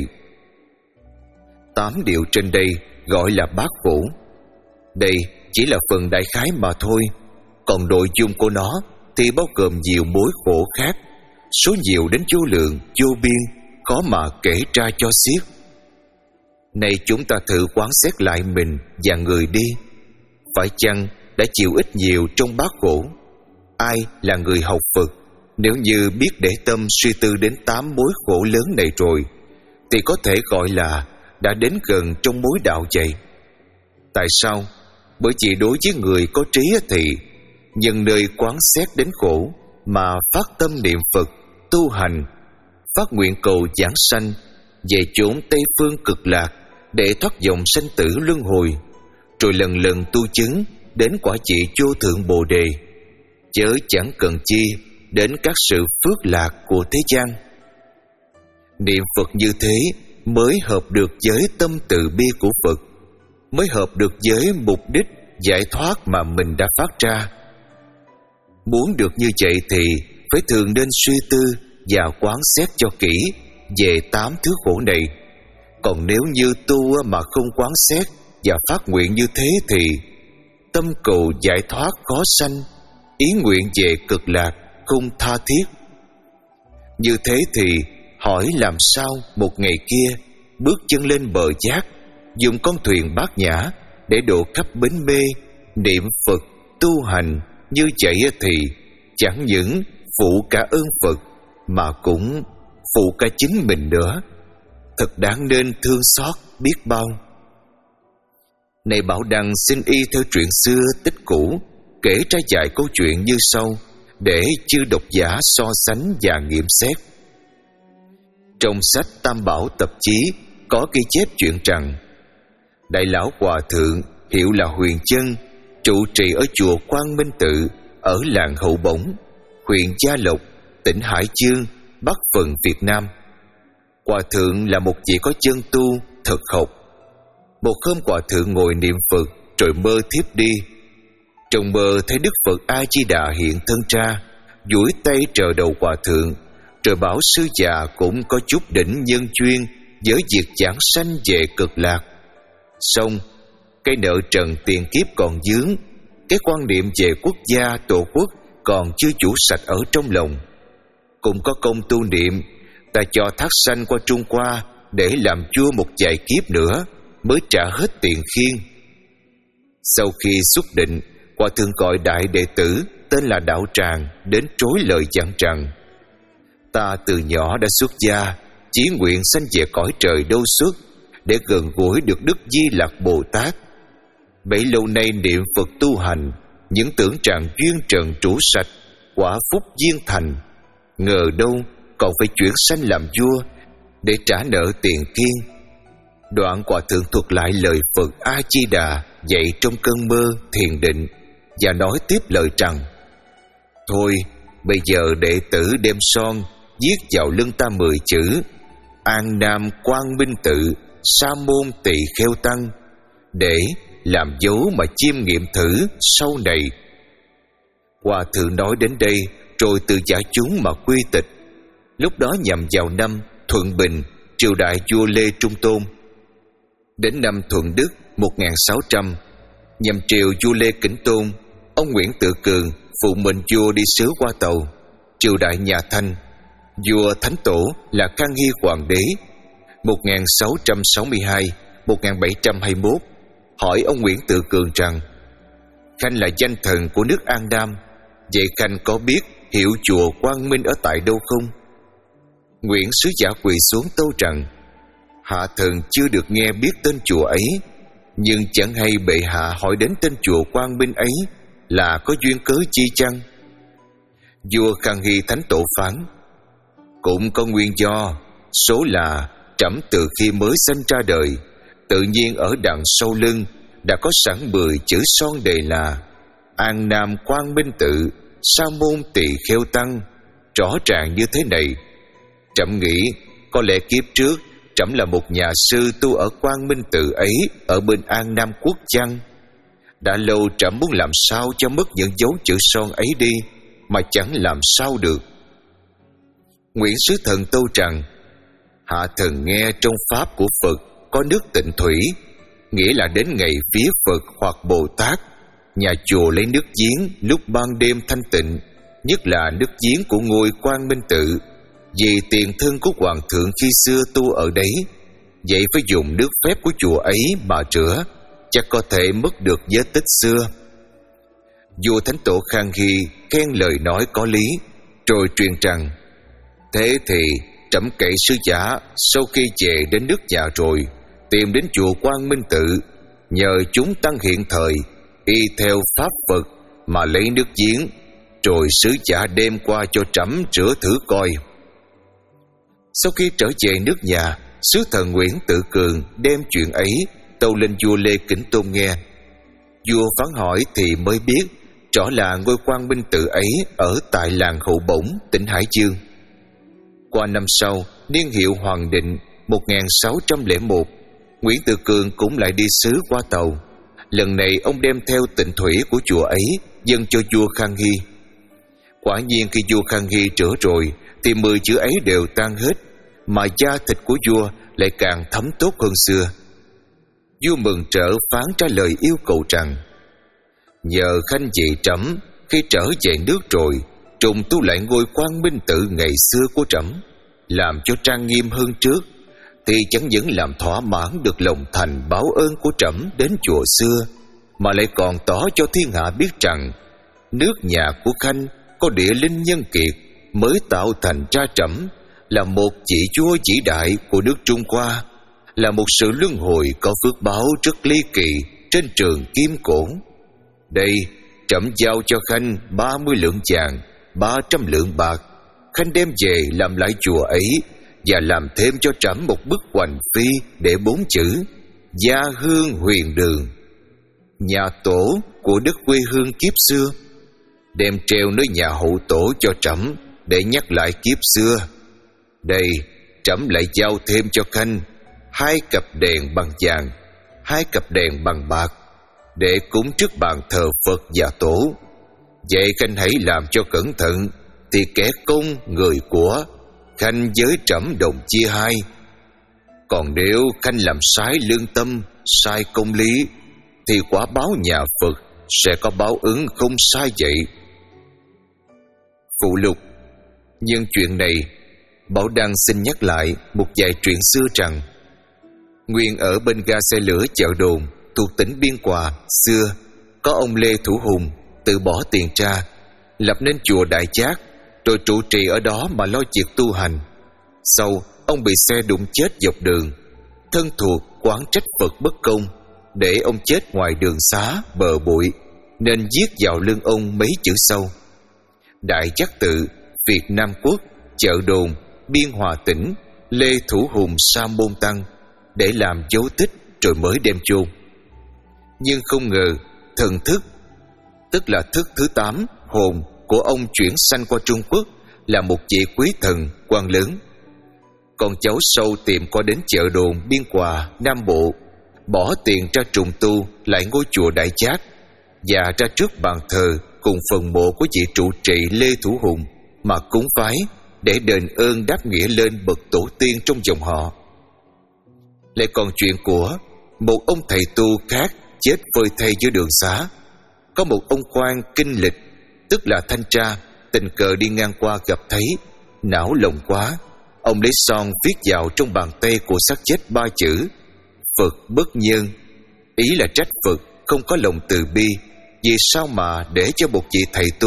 Tám điều trên đây gọi là bát khổ. Đây chỉ là phần đại khái mà thôi, còn nội dung của nó thì bao gồm nhiều mối khổ khác, số nhiều đến vô lượng, vô biên, khó mà kể ra cho xiết. Này chúng ta thử quán xét lại mình và người đi. Phải chăng đã chịu ít nhiều trong bát khổ? Ai là người học Phật, nếu như biết để tâm suy tư đến tám mối khổ lớn này rồi, thì có thể gọi là đã đến gần trong mối đạo vậy. Tại sao? Bởi vì đối với người có trí thì nhân nơi quán xét đến khổ mà phát tâm niệm Phật, tu hành, phát nguyện cầu giảng sanh về chốn Tây Phương cực lạc để thoát dòng sanh tử luân hồi, rồi lần lần tu chứng đến quả vị vô thượng Bồ Đề, chớ chẳng cần chi đến các sự phước lạc của thế gian. Niệm Phật như thế mới hợp được với tâm từ bi của Phật, mới hợp được với mục đích giải thoát mà mình đã phát ra. Muốn được như vậy thì phải thường nên suy tư và quán xét cho kỹ về tám thứ khổ này. Còn nếu như tu mà không quán xét và phát nguyện như thế thì tâm cầu giải thoát khó sanh, ý nguyện về cực lạc không tha thiết. Như thế thì hỏi làm sao một ngày kia bước chân lên bờ giác, dùng con thuyền bát nhã để độ khắp bến mê, niệm Phật, tu hành như vậy thì chẳng những phụ cả ơn Phật mà cũng phụ cả chính mình nữa. Thật đáng nên thương xót biết bao. Này Bảo Đăng xin y theo truyện xưa tích cũ, kể ra dài câu chuyện như sau, để chư độc giả so sánh và nghiệm xét. Trong sách Tam Bảo Tập Chí có ghi chép chuyện rằng Đại lão Hòa Thượng hiệu là Huyền Chân, trụ trì ở chùa Quang Minh Tự ở làng Hậu Bổng, huyện Gia Lộc, tỉnh Hải Dương, Bắc Phần Việt Nam. Hòa Thượng là một vị có chân tu, thực học. Một hôm Hòa Thượng ngồi niệm Phật rồi mơ thiếp đi. Trong mơ thấy Đức Phật A Di Đà hiện thân ra, duỗi tay trờ đầu Hòa Thượng, rồi bảo sư già cũng có chút đỉnh nhân duyên với việc giảng sanh về cực lạc. Xong, cái nợ trần tiền kiếp còn vướng, cái quan niệm về quốc gia tổ quốc còn chưa chủ sạch ở trong lòng. Cũng có công tu niệm, ta cho thác sanh qua Trung Hoa để làm vua một vài kiếp nữa mới trả hết tiền khiên. Sau khi xuất định, Hòa Thượng gọi đại đệ tử tên là Đạo Tràng đến trối lời dặn rằng: Ta từ nhỏ đã xuất gia, chí nguyện sanh về cõi trời đâu xuất để gần gũi được Đức Di Lặc Bồ Tát. Bấy lâu nay niệm Phật tu hành, những tưởng rằng duyên trần trũ sạch, quả phúc viên thành, ngờ đâu còn phải chuyển sanh làm vua để trả nợ tiền kiên. Đoạn Hòa Thượng thuật lại lời Phật A Di Đà dạy trong cơn mơ thiền định và nói tiếp lời rằng: Thôi bây giờ đệ tử đem son viết vào lưng ta mười chữ: An Nam Quang Minh Tự Sa Môn Tỳ Kheo Tăng, để làm dấu mà chiêm nghiệm thử sau này. Hòa Thượng nói đến đây rồi từ giả chúng mà quy tịch. Lúc đó nhằm vào năm Thuận Bình, triều đại vua Lê Trung Tôn. Đến năm Thuận Đức một nghìn sáu trăm, nhằm triều vua Lê Kính Tôn, ông Nguyễn Tự Cường phụ mệnh vua đi sứ qua tàu. Triều đại nhà Thanh, vua Thánh Tổ là Khang Hy Hoàng đế. một nghìn sáu trăm sáu mươi hai đến một nghìn bảy trăm hai mươi mốt, hỏi ông Nguyễn Tự Cường rằng: Khanh là danh thần của nước An Nam, vậy Khanh có biết hiệu chùa Quang Minh ở tại đâu không? Nguyễn sứ giả quỳ xuống tâu rằng: hạ thần chưa được nghe biết tên chùa ấy, nhưng chẳng hay bệ hạ hỏi đến tên chùa Quang Minh ấy là có duyên cớ chi chăng? Vua Khang Hy thánh tổ phán: cũng có nguyên do, số là trẫm từ khi mới sinh ra đời, tự nhiên ở đằng sau lưng đã có sẵn mười chữ son đề là An Nam Quang Minh Tự, Sa Môn Tỳ Kheo Tăng, rõ ràng như thế này. Trẫm nghĩ có lẽ kiếp trước trẫm là một nhà sư tu ở Quang Minh Tự ấy ở bên An Nam Quốc chăng? Đã lâu trẫm muốn làm sao cho mất những dấu chữ son ấy đi, mà chẳng làm sao được. Nguyễn sứ thần tâu rằng: hạ thần nghe trong pháp của Phật có nước tịnh thủy, nghĩa là đến ngày vía Phật hoặc Bồ Tát, nhà chùa lấy nước giếng lúc ban đêm thanh tịnh, nhất là nước giếng của ngôi Quang Minh Tự, vì tiền thân của hoàng thượng khi xưa tu ở đấy. Vậy phải dùng nước phép của chùa ấy mà rửa, chắc có thể mất được vết tích xưa. Vua thánh tổ Khang Hy khen lời nói có lý, rồi truyền rằng: thế thì trẫm cậy sứ giả sau khi về đến nước nhà rồi, tìm đến chùa Quang Minh Tự, nhờ chúng tăng hiện thời y theo pháp Phật mà lấy nước giếng, rồi sứ giả đem qua cho trẫm rửa thử coi. Sau khi trở về nước nhà, sứ thần Nguyễn Tự Cường đem chuyện ấy tâu lên vua Lê Kính Tôn nghe. Vua phán hỏi thì mới biết rõ là ngôi Quang Minh Tự ấy ở tại làng Hậu Bổng, tỉnh Hải Dương. Qua năm sau, niên hiệu Hoàng Định một nghìn sáu trăm lẻ một, Nguyễn Tự Cường cũng lại đi sứ qua tàu. Lần này ông đem theo tịnh thủy của chùa ấy dâng cho vua Khang Hy. Quả nhiên khi vua Khang Hy rửa rồi thì mười chữ ấy đều tan hết, mà da thịt của vua lại càng thấm tốt hơn xưa. Vua mừng trở phán trả lời yêu cầu rằng: nhờ khanh dạy trẫm khi trở về nước rồi trùng tu lại ngôi Quang Minh Tự ngày xưa của trẫm, làm cho trang nghiêm hơn trước, thì chẳng những làm thỏa mãn được lòng thành báo ơn của trẫm đến chùa xưa, mà lại còn tỏ cho thiên hạ biết rằng nước nhà của khanh có địa linh nhân kiệt mới tạo thành ra trẫm là một vị vua vĩ đại của nước Trung Hoa, là một sự luân hồi có phước báo rất ly kỳ trên trường kim cổn. Đây, trẫm giao cho khanh ba mươi lượng vàng, ba trăm lượng bạc. Khanh đem về làm lại chùa ấy, và làm thêm cho trẫm một bức hoành phi để bốn chữ Gia Hương Huyền Đường, nhà tổ của đất quê hương kiếp xưa, đem treo nơi nhà hậu tổ cho trẫm để nhắc lại kiếp xưa. Đây, trẫm lại giao thêm cho khanh hai cặp đèn bằng vàng, hai cặp đèn bằng bạc, để cúng trước bàn thờ Phật và tổ. Vậy khanh hãy làm cho cẩn thận, thì kẻ công người của khanh với trẫm đồng chia hai. Còn nếu khanh làm sai lương tâm, sai công lý, thì quả báo nhà Phật sẽ có báo ứng không sai vậy. Phụ lục: nhân chuyện này, Bảo Đăng xin nhắc lại một vài chuyện xưa rằng nguyên ở bên ga xe lửa Chợ Đồn thuộc tỉnh Biên Hòa xưa, có ông Lê Thủ Hùng tự bỏ tiền ra lập nên chùa Đại Chát, rồi trụ trì ở đó mà lo việc tu hành. Sau, ông bị xe đụng chết dọc đường. Thân thuộc oán trách Phật bất công, để ông chết ngoài đường xá bờ bụi, nên viết vào lưng ông mấy chữ sau: Đại Chát Tự, Việt Nam Quốc, Chợ Đồn, Biên Hòa tỉnh, Lê Thủ Hùng Sa Môn Tăng, để làm dấu tích rồi mới đem chôn. Nhưng không ngờ thần thức, tức là thức thứ tám, hồn của ông chuyển sanh qua Trung Quốc, là một vị quý thần quan lớn. Con cháu sâu tìm qua đến Chợ Đồn, Biên Hòa, Nam Bộ, bỏ tiền ra trùng tu lại ngôi chùa Đại Chát, và ra trước bàn thờ cùng phần mộ của vị trụ trì Lê Thủ Hùng mà cúng vái, để đền ơn đáp nghĩa lên bậc tổ tiên trong dòng họ. Lại còn chuyện của một ông thầy tu khác chết phơi thây giữa đường xá. Có một ông quan kinh lịch, tức là thanh tra, tình cờ đi ngang qua gặp thấy, não lòng quá, ông lấy son viết vào trong bàn tay của xác chết ba chữ: Phật bất nhân. Ý là trách Phật không có lòng từ bi, vì sao mà để cho một vị thầy tu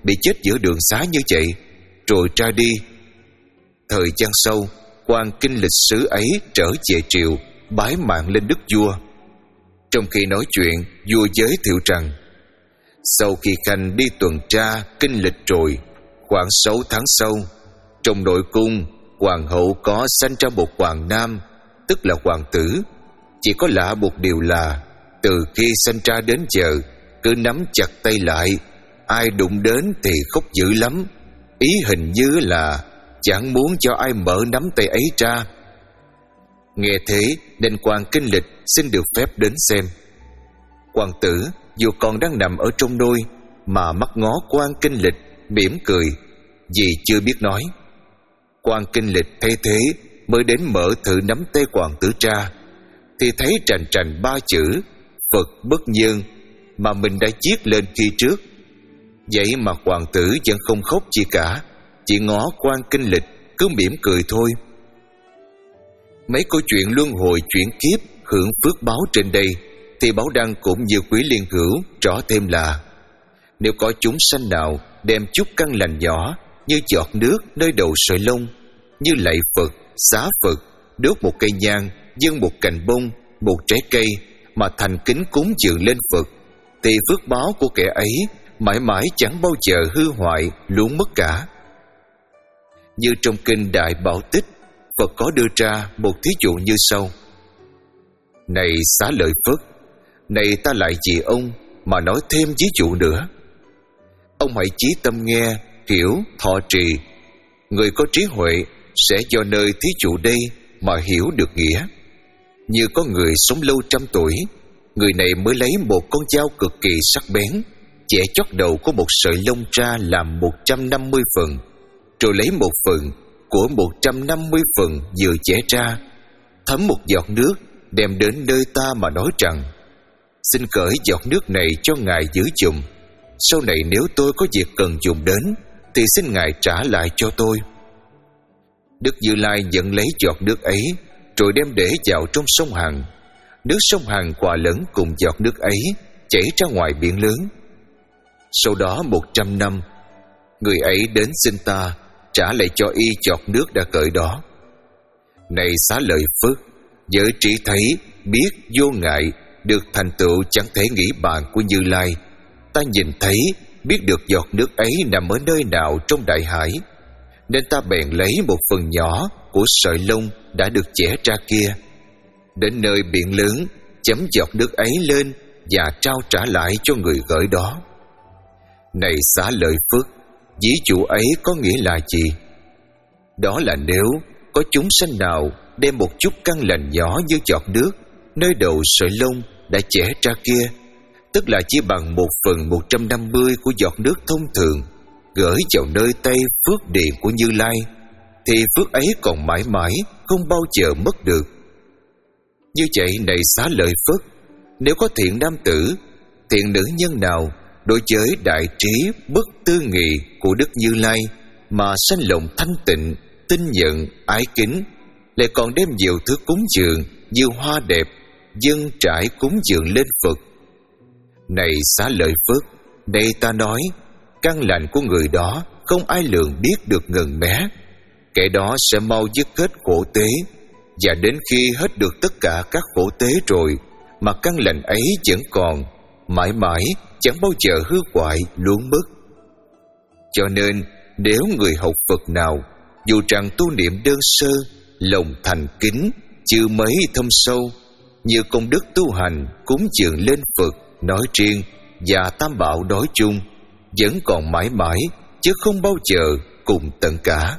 bị chết giữa đường xá như vậy, rồi ra đi. Thời gian sau, quan kinh lịch sứ ấy trở về triều, bái mạng lên đức vua. Trong khi nói chuyện, vua giới thiệu rằng sau khi Khanh đi tuần tra kinh lịch rồi, khoảng sáu tháng sau, trong nội cung hoàng hậu có sanh ra một hoàng nam, tức là hoàng tử. Chỉ có lạ một điều là từ khi sanh ra đến giờ cứ nắm chặt tay lại, ai đụng đến thì khóc dữ lắm. Ý hình như là chẳng muốn cho ai mở nắm tay ấy ra. Nghe thế nên quan kinh lịch xin được phép đến xem. Hoàng tử dù còn đang nằm ở trong nôi mà mắt ngó quan kinh lịch, mỉm cười vì chưa biết nói. Quan kinh lịch thấy thế mới đến mở thử nắm tay hoàng tử ra, thì thấy trành trành ba chữ Phật bất nhân mà mình đã viết lên khi trước. Vậy mà hoàng tử vẫn không khóc gì cả, chỉ ngó quan kinh lịch cứ mỉm cười thôi. Mấy câu chuyện luân hồi chuyển kiếp hưởng phước báo trên đây thì Bảo Đăng cũng như Quý Liên Hữu rõ thêm là nếu có chúng sanh nào đem chút căn lành nhỏ như giọt nước nơi đầu sợi lông, như lạy Phật, xá Phật, đốt một cây nhang, dâng một cành bông, một trái cây mà thành kính cúng dường lên Phật, thì phước báo của kẻ ấy mãi mãi chẳng bao giờ hư hoại luôn mất cả. Như trong kinh Đại Bảo Tích, Phật có đưa ra một thí dụ như sau: này Xá Lợi Phất, này ta lại vì ông mà nói thêm ví dụ nữa. Ông hãy chí tâm nghe, hiểu, thọ trì. Người có trí huệ sẽ do nơi thí dụ đây mà hiểu được nghĩa. Như có người sống lâu trăm tuổi, người này mới lấy một con dao cực kỳ sắc bén, chẻ chót đầu của một sợi lông ra làm một trăm năm mươi phần, rồi lấy một phần của một trăm năm mươi phần vừa chẻ ra, thấm một giọt nước, đem đến nơi ta mà nói rằng: xin cởi giọt nước này cho ngài giữ dùng. Sau này nếu tôi có việc cần dùng đến thì xin ngài trả lại cho tôi. Đức Như Lai nhận lấy giọt nước ấy, rồi đem để vào trong sông Hằng. Nước sông Hằng hòa lẫn cùng giọt nước ấy, chảy ra ngoài biển lớn. Sau đó một trăm năm, người ấy đến xin ta trả lại cho y giọt nước đã cởi đó. Này Xá Lợi Phất, giới trí thấy, biết, vô ngại, được thành tựu chẳng thể nghĩ bàn của Như Lai. Ta nhìn thấy, biết được giọt nước ấy nằm ở nơi nào trong đại hải, nên ta bèn lấy một phần nhỏ của sợi lông đã được chẻ ra kia, đến nơi biển lớn, chấm giọt nước ấy lên và trao trả lại cho người gửi đó. Này Xá Lợi Phất, ví dụ ấy có nghĩa là gì? Đó là nếu có chúng sanh nào đem một chút căn lành nhỏ như giọt nước nơi đầu sợi lông đã chẻ ra kia, tức là chỉ bằng một phần một trăm năm mươi của giọt nước thông thường, gửi vào nơi tay phước điện của Như Lai, thì phước ấy còn mãi mãi không bao giờ mất được. Như vậy này Xá Lợi Phất, nếu có thiện nam tử, thiện nữ nhân nào đối với đại trí bất tư nghị của Đức Như Lai mà sanh lòng thanh tịnh, tin nhận, ái kính, lại còn đem nhiều thứ cúng dường như hoa đẹp, dâng trải cúng dường lên Phật. Này Xá Lợi Phất, đây ta nói, căn lành của người đó không ai lường biết được ngần mé. Kẻ đó sẽ mau dứt hết khổ tế, và đến khi hết được tất cả các khổ tế rồi mà căn lành ấy vẫn còn, mãi mãi chẳng bao giờ hư hoại luôn mất. Cho nên nếu người học Phật nào dù rằng tu niệm đơn sơ, lòng thành kính chưa mấy thâm sâu, như công đức tu hành cúng dường lên Phật nói riêng và Tam Bảo nói chung, vẫn còn mãi mãi chứ không bao giờ cùng tận cả.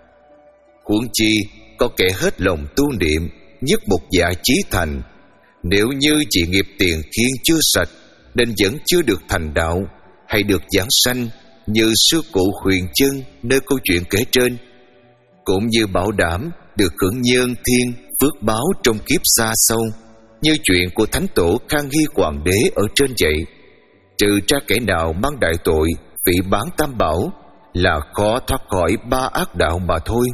Huống chi có kẻ hết lòng tu niệm, nhất một dạ chí thành, nếu như chỉ nghiệp tiền khiên chưa sạch nên vẫn chưa được thành đạo hay được giảng sanh, như sư cụ Huyền Chân nơi câu chuyện kể trên, cũng như bảo đảm được hưởng nhân thiên phước báo trong kiếp xa sau, như chuyện của Thánh Tổ Khang Hy Hoàng đế ở trên vậy. Trừ ra kẻ nào mang đại tội phỉ báng Tam Bảo là khó thoát khỏi ba ác đạo mà thôi.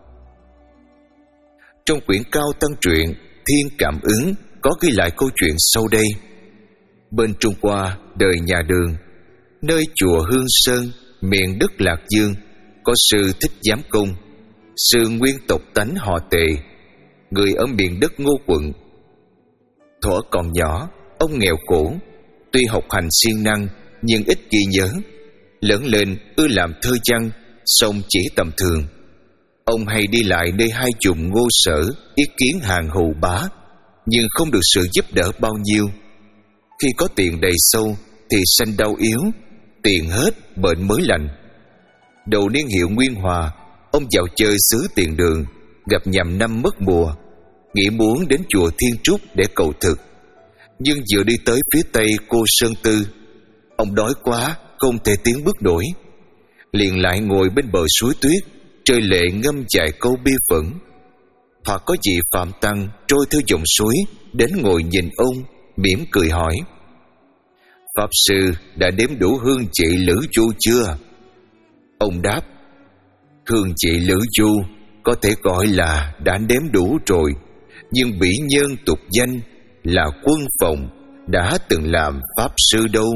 Trong quyển Cao Tăng truyện Thiên Cảm Ứng có ghi lại câu chuyện sau đây. Bên Trung Hoa đời nhà Đường, nơi chùa Hương Sơn miền đất Lạc Dương có sư Thích Giám Công, sư nguyên tộc tánh họ Tề, người ở miền đất Ngô Quận. Thuở còn nhỏ, ông nghèo khổ, tuy học hành siêng năng nhưng ít ghi nhớ. Lớn lên ưa làm thơ văn, song chỉ tầm thường. Ông hay đi lại nơi hai vùng Ngô Sở ý kiến hàng hầu bá, nhưng không được sự giúp đỡ bao nhiêu. Khi có tiền đầy sâu thì sanh đau yếu, tiền hết bệnh mới lành. Đầu niên hiệu Nguyên Hòa, ông vào chơi xứ Tiền Đường, gặp nhằm năm mất mùa, nghĩ muốn đến chùa Thiên Trúc để cầu thực. Nhưng vừa đi tới phía tây Cô Sơn Tư, ông đói quá không thể tiến bước nổi, liền lại ngồi bên bờ suối tuyết, rơi lệ ngâm vài câu bi phẫn. Hoặc có vị Phạm Tăng trôi theo dòng suối đến ngồi nhìn ông, mỉm cười hỏi: Pháp sư đã đếm đủ hương chị Lữ Du chưa? Ông đáp: Hương chị Lữ Du có thể gọi là đã đếm đủ rồi, nhưng bỉ nhân tục danh là Quân Phòng đã từng làm pháp sư đâu.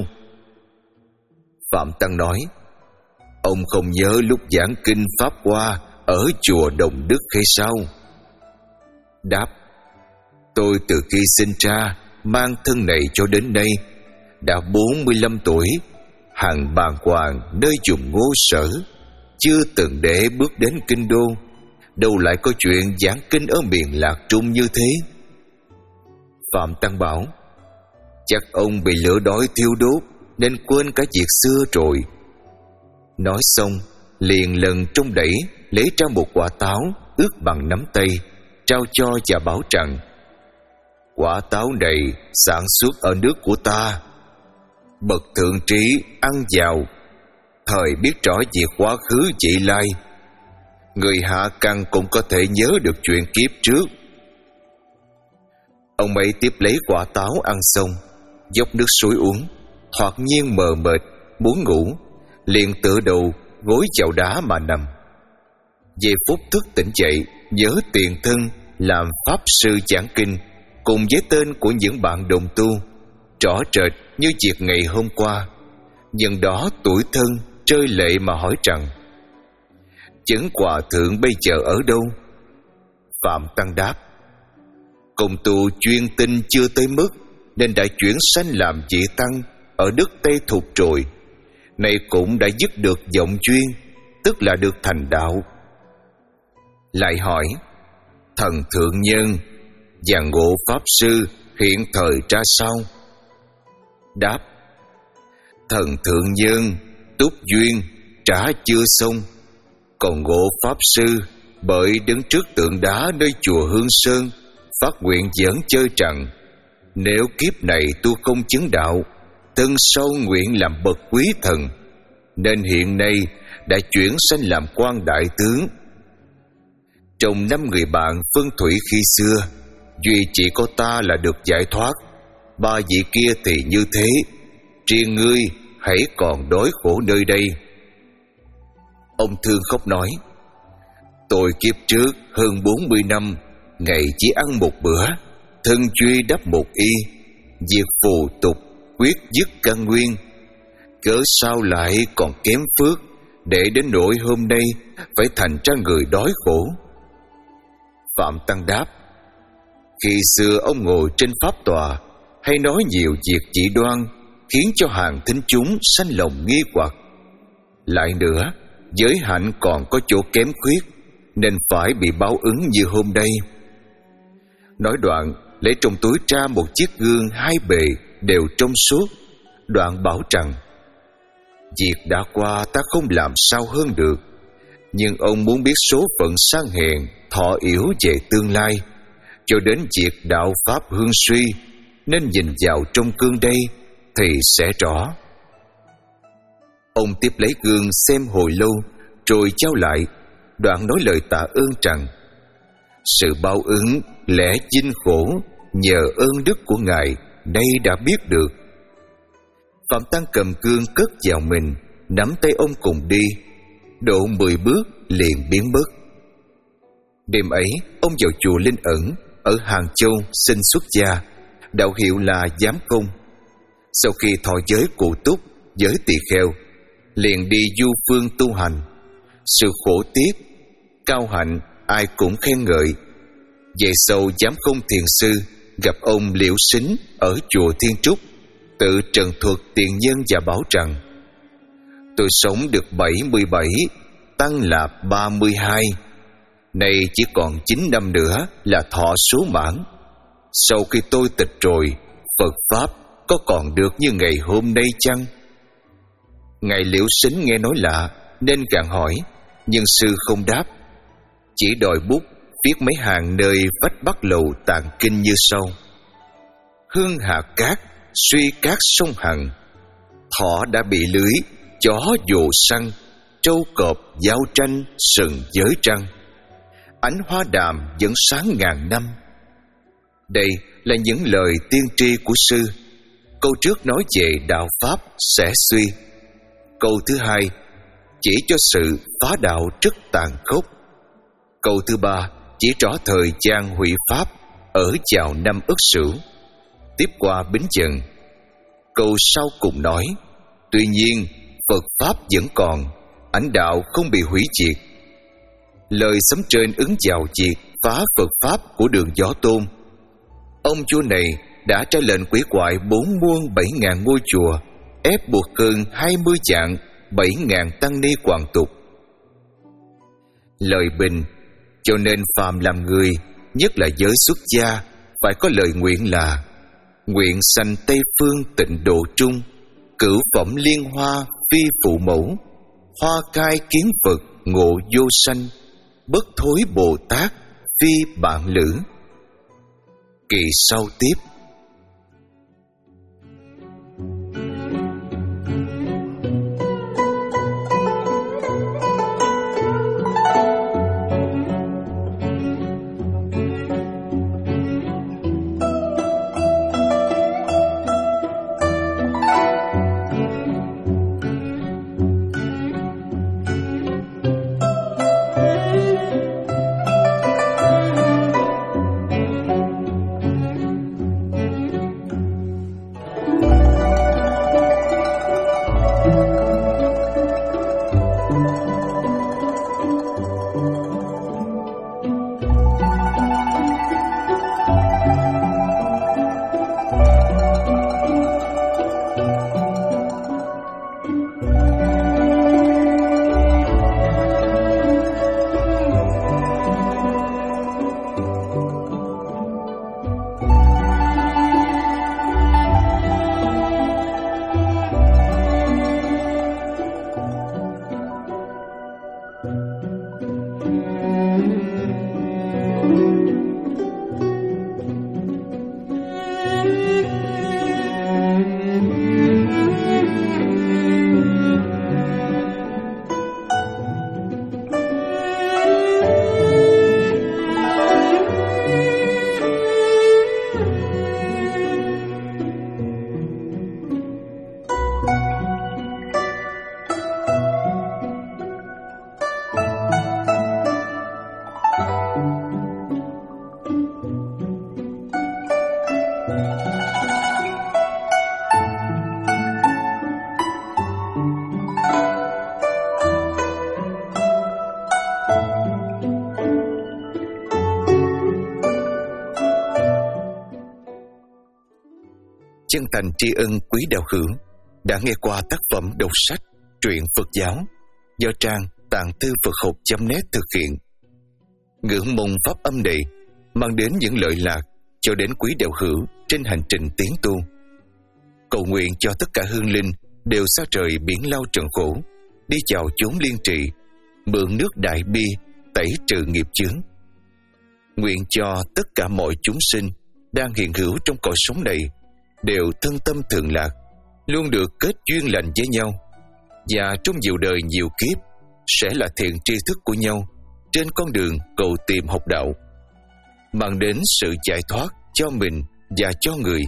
Phạm Tăng nói: Ông không nhớ lúc giảng kinh Pháp Hoa ở chùa Đồng Đức hay sao? Đáp: Tôi từ khi sinh ra mang thân này cho đến nay đã bốn mươi lăm tuổi, hàng bàng hoàng nơi vùng Ngô Sở, chưa từng để bước đến kinh đô, đâu lại có chuyện giảng kinh ở miền Lạc Trung như thế. Phạm Tăng bảo: Chắc ông bị lửa đói thiêu đốt nên quên cả việc xưa rồi. Nói xong liền lần trong đẩy lấy ra một quả táo ướt bằng nắm tay, trao cho và bảo rằng: Quả táo này sản xuất ở nước của ta. Bậc thượng trí ăn vào, thời biết rõ việc quá khứ vị lai. Người hạ căn cũng có thể nhớ được chuyện kiếp trước. Ông ấy tiếp lấy quả táo ăn xong, dốc nước suối uống, thoạt nhiên mờ mệt muốn ngủ, liền tựa đầu gối vào đá mà nằm. Về phút thức tỉnh dậy, nhớ tiền thân làm pháp sư giảng kinh cùng với tên của những bạn đồng tu, rõ rệt như việc ngày hôm qua. Nhưng đó tuổi thân rơi lệ mà hỏi rằng: Chứng hòa thượng bây giờ ở đâu? Phạm Tăng đáp: Công tu chuyên tinh chưa tới mức, nên đã chuyển sanh làm vị tăng ở đất Tây Thục rồi. Nay cũng đã dứt được vọng duyên, tức là được thành đạo. Lại hỏi: Thần thượng nhân và Ngộ Pháp Sư hiện thời ra sao? Đáp: Thần thượng nhân túc duyên trả chưa xong, còn Ngộ Pháp Sư bởi đứng trước tượng đá nơi chùa Hương Sơn phát nguyện dẫn chơi rằng: Nếu kiếp này tu không chứng đạo, thân sau nguyện làm bậc quý thần, nên hiện nay đã chuyển sanh làm quan đại tướng. Trong năm người bạn phân thủy khi xưa, duy chỉ có ta là được giải thoát, ba vị kia thì như thế. Riêng ngươi hãy còn đói khổ nơi đây. Ông thương khóc nói: Tôi kiếp trước hơn bốn mươi năm, ngày chỉ ăn một bữa, thân duy đắp một y, việc phù tục quyết dứt căn nguyên. Cớ sao lại còn kém phước, để đến nỗi hôm nay phải thành ra người đói khổ? Phạm Tăng đáp: Khi xưa ông ngồi trên pháp tòa, hay nói nhiều việc dị đoan, khiến cho hàng thính chúng sanh lòng nghi hoặc. Lại nữa, giới hạnh còn có chỗ kém khuyết, nên phải bị báo ứng như hôm nay. Nói đoạn, lấy trong túi ra một chiếc gương hai bề đều trong suốt, đoạn bảo rằng: Việc đã qua ta không làm sao hơn được, nhưng ông muốn biết số phận sang hèn thọ yếu về tương lai, cho đến việc đạo pháp hương suy, nên nhìn vào trong gương đây thì sẽ rõ. Ông tiếp lấy gương xem hồi lâu, rồi trao lại, đoạn nói lời tạ ơn rằng: Sự báo ứng lẽ vinh khổ, nhờ ơn đức của Ngài nay đã biết được. Phạm Tăng cầm gương cất vào mình, nắm tay ông cùng đi, độ mười bước liền biến mất. Đêm ấy, ông vào chùa Linh Ẩn ở Hàng Châu xin xuất gia, đạo hiệu là Giám Công. Sau khi thọ giới cụ túc, giới tỳ kheo, liền đi du phương tu hành. Sự khổ tiếc, cao hạnh ai cũng khen ngợi. Về sau giám không thiền sư gặp ông Liễu Sính ở chùa Thiên Trúc, tự trần thuật tiền nhân và bảo rằng: tôi sống được bảy mươi bảy, tăng là ba mươi hai. Nay chỉ còn chín năm nữa là thọ số mãn. Sau khi tôi tịch rồi, Phật Pháp có còn được như ngày hôm nay chăng? Ngài Liễu Sính nghe nói lạ nên gặng hỏi, nhưng sư không đáp, chỉ đòi bút viết mấy hàng nơi vách bắc lầu tạng kinh như sau: hương hạ cát, suy cát sông Hằng, thỏ đã bị lưới, chó dồ săn, trâu cọp giao tranh, sừng giới trăng, ánh hoa đàm vẫn sáng ngàn năm. Đây là những lời tiên tri của sư. Câu trước nói về đạo Pháp sẽ suy. Câu thứ hai chỉ cho sự phá đạo rất tàn khốc. Câu thứ ba chỉ rõ thời gian hủy Pháp ở vào năm Ất Sửu, tiếp qua Bính Dần. Câu sau cùng nói: tuy nhiên Phật Pháp vẫn còn, ánh đạo không bị hủy diệt. Lời sấm trên ứng vào việc phá Phật Pháp của Đường Gió Tôn. Ông vua này đã ra lệnh quỷ hoại bốn muôn bảy ngàn ngôi chùa, ép buộc hơn hai mươi vạn bảy ngàn tăng ni hoàn tục. Lời bình: cho nên phàm làm người, nhất là giới xuất gia, phải có lời nguyện là: nguyện sanh Tây phương tịnh độ trung, cửu phẩm liên hoa phi phụ mẫu, hoa cai kiến Phật ngộ vô sanh, bất thối Bồ Tát phi bạn lữ. Kỳ sau tiếp. Chân thành tri ân quý đạo hữu đã nghe qua tác phẩm đọc sách Truyện Phật giáo do trang tạng thư Phật học chấm net thực hiện. Ngưỡng mong pháp âm này mang đến những lợi lạc cho đến quý đạo hữu trên hành trình tiến tu. Cầu nguyện cho tất cả hương linh đều xa trời biển lao trần khổ, đi vào chốn liên trì, mượn nước đại bi tẩy trừ nghiệp chướng. Nguyện cho tất cả mọi chúng sinh đang hiện hữu trong cõi sống này đều thân tâm thường lạc, luôn được kết duyên lành với nhau, và trong nhiều đời nhiều kiếp sẽ là thiện tri thức của nhau trên con đường cầu tìm học đạo, mang đến sự giải thoát cho mình và cho người.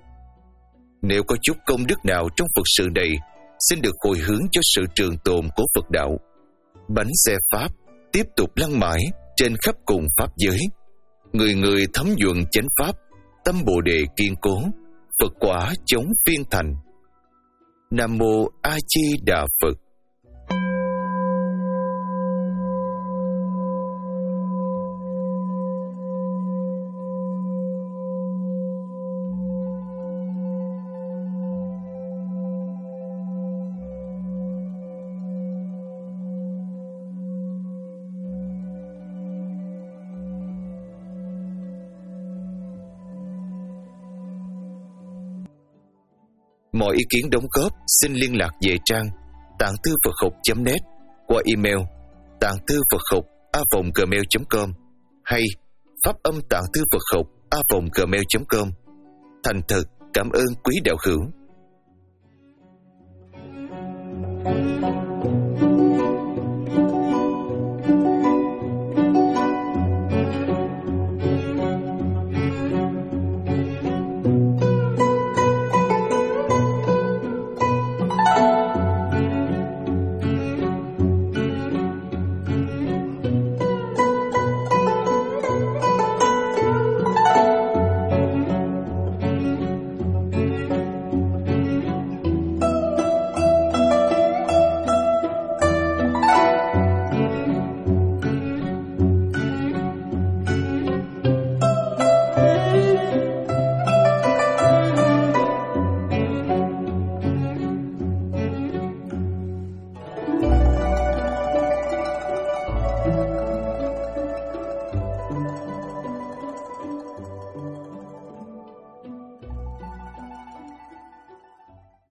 Nếu có chút công đức nào trong Phật sự này, xin được hồi hướng cho sự trường tồn của Phật đạo. Bánh xe Pháp tiếp tục lăn mãi trên khắp cùng Pháp giới, người người thấm nhuận chánh Pháp, tâm Bồ Đề kiên cố, Phật quả chống phiên thành. Nam Mô A Di Đà Phật. Mọi ý kiến đóng góp xin liên lạc về trang tạng thư Phật học chấm net qua email tạng thư Phật học a vòng gmail chấm com hay pháp âm tạng thư Phật học a vòng gmail chấm com. Thành thật cảm ơn quý đạo hữu.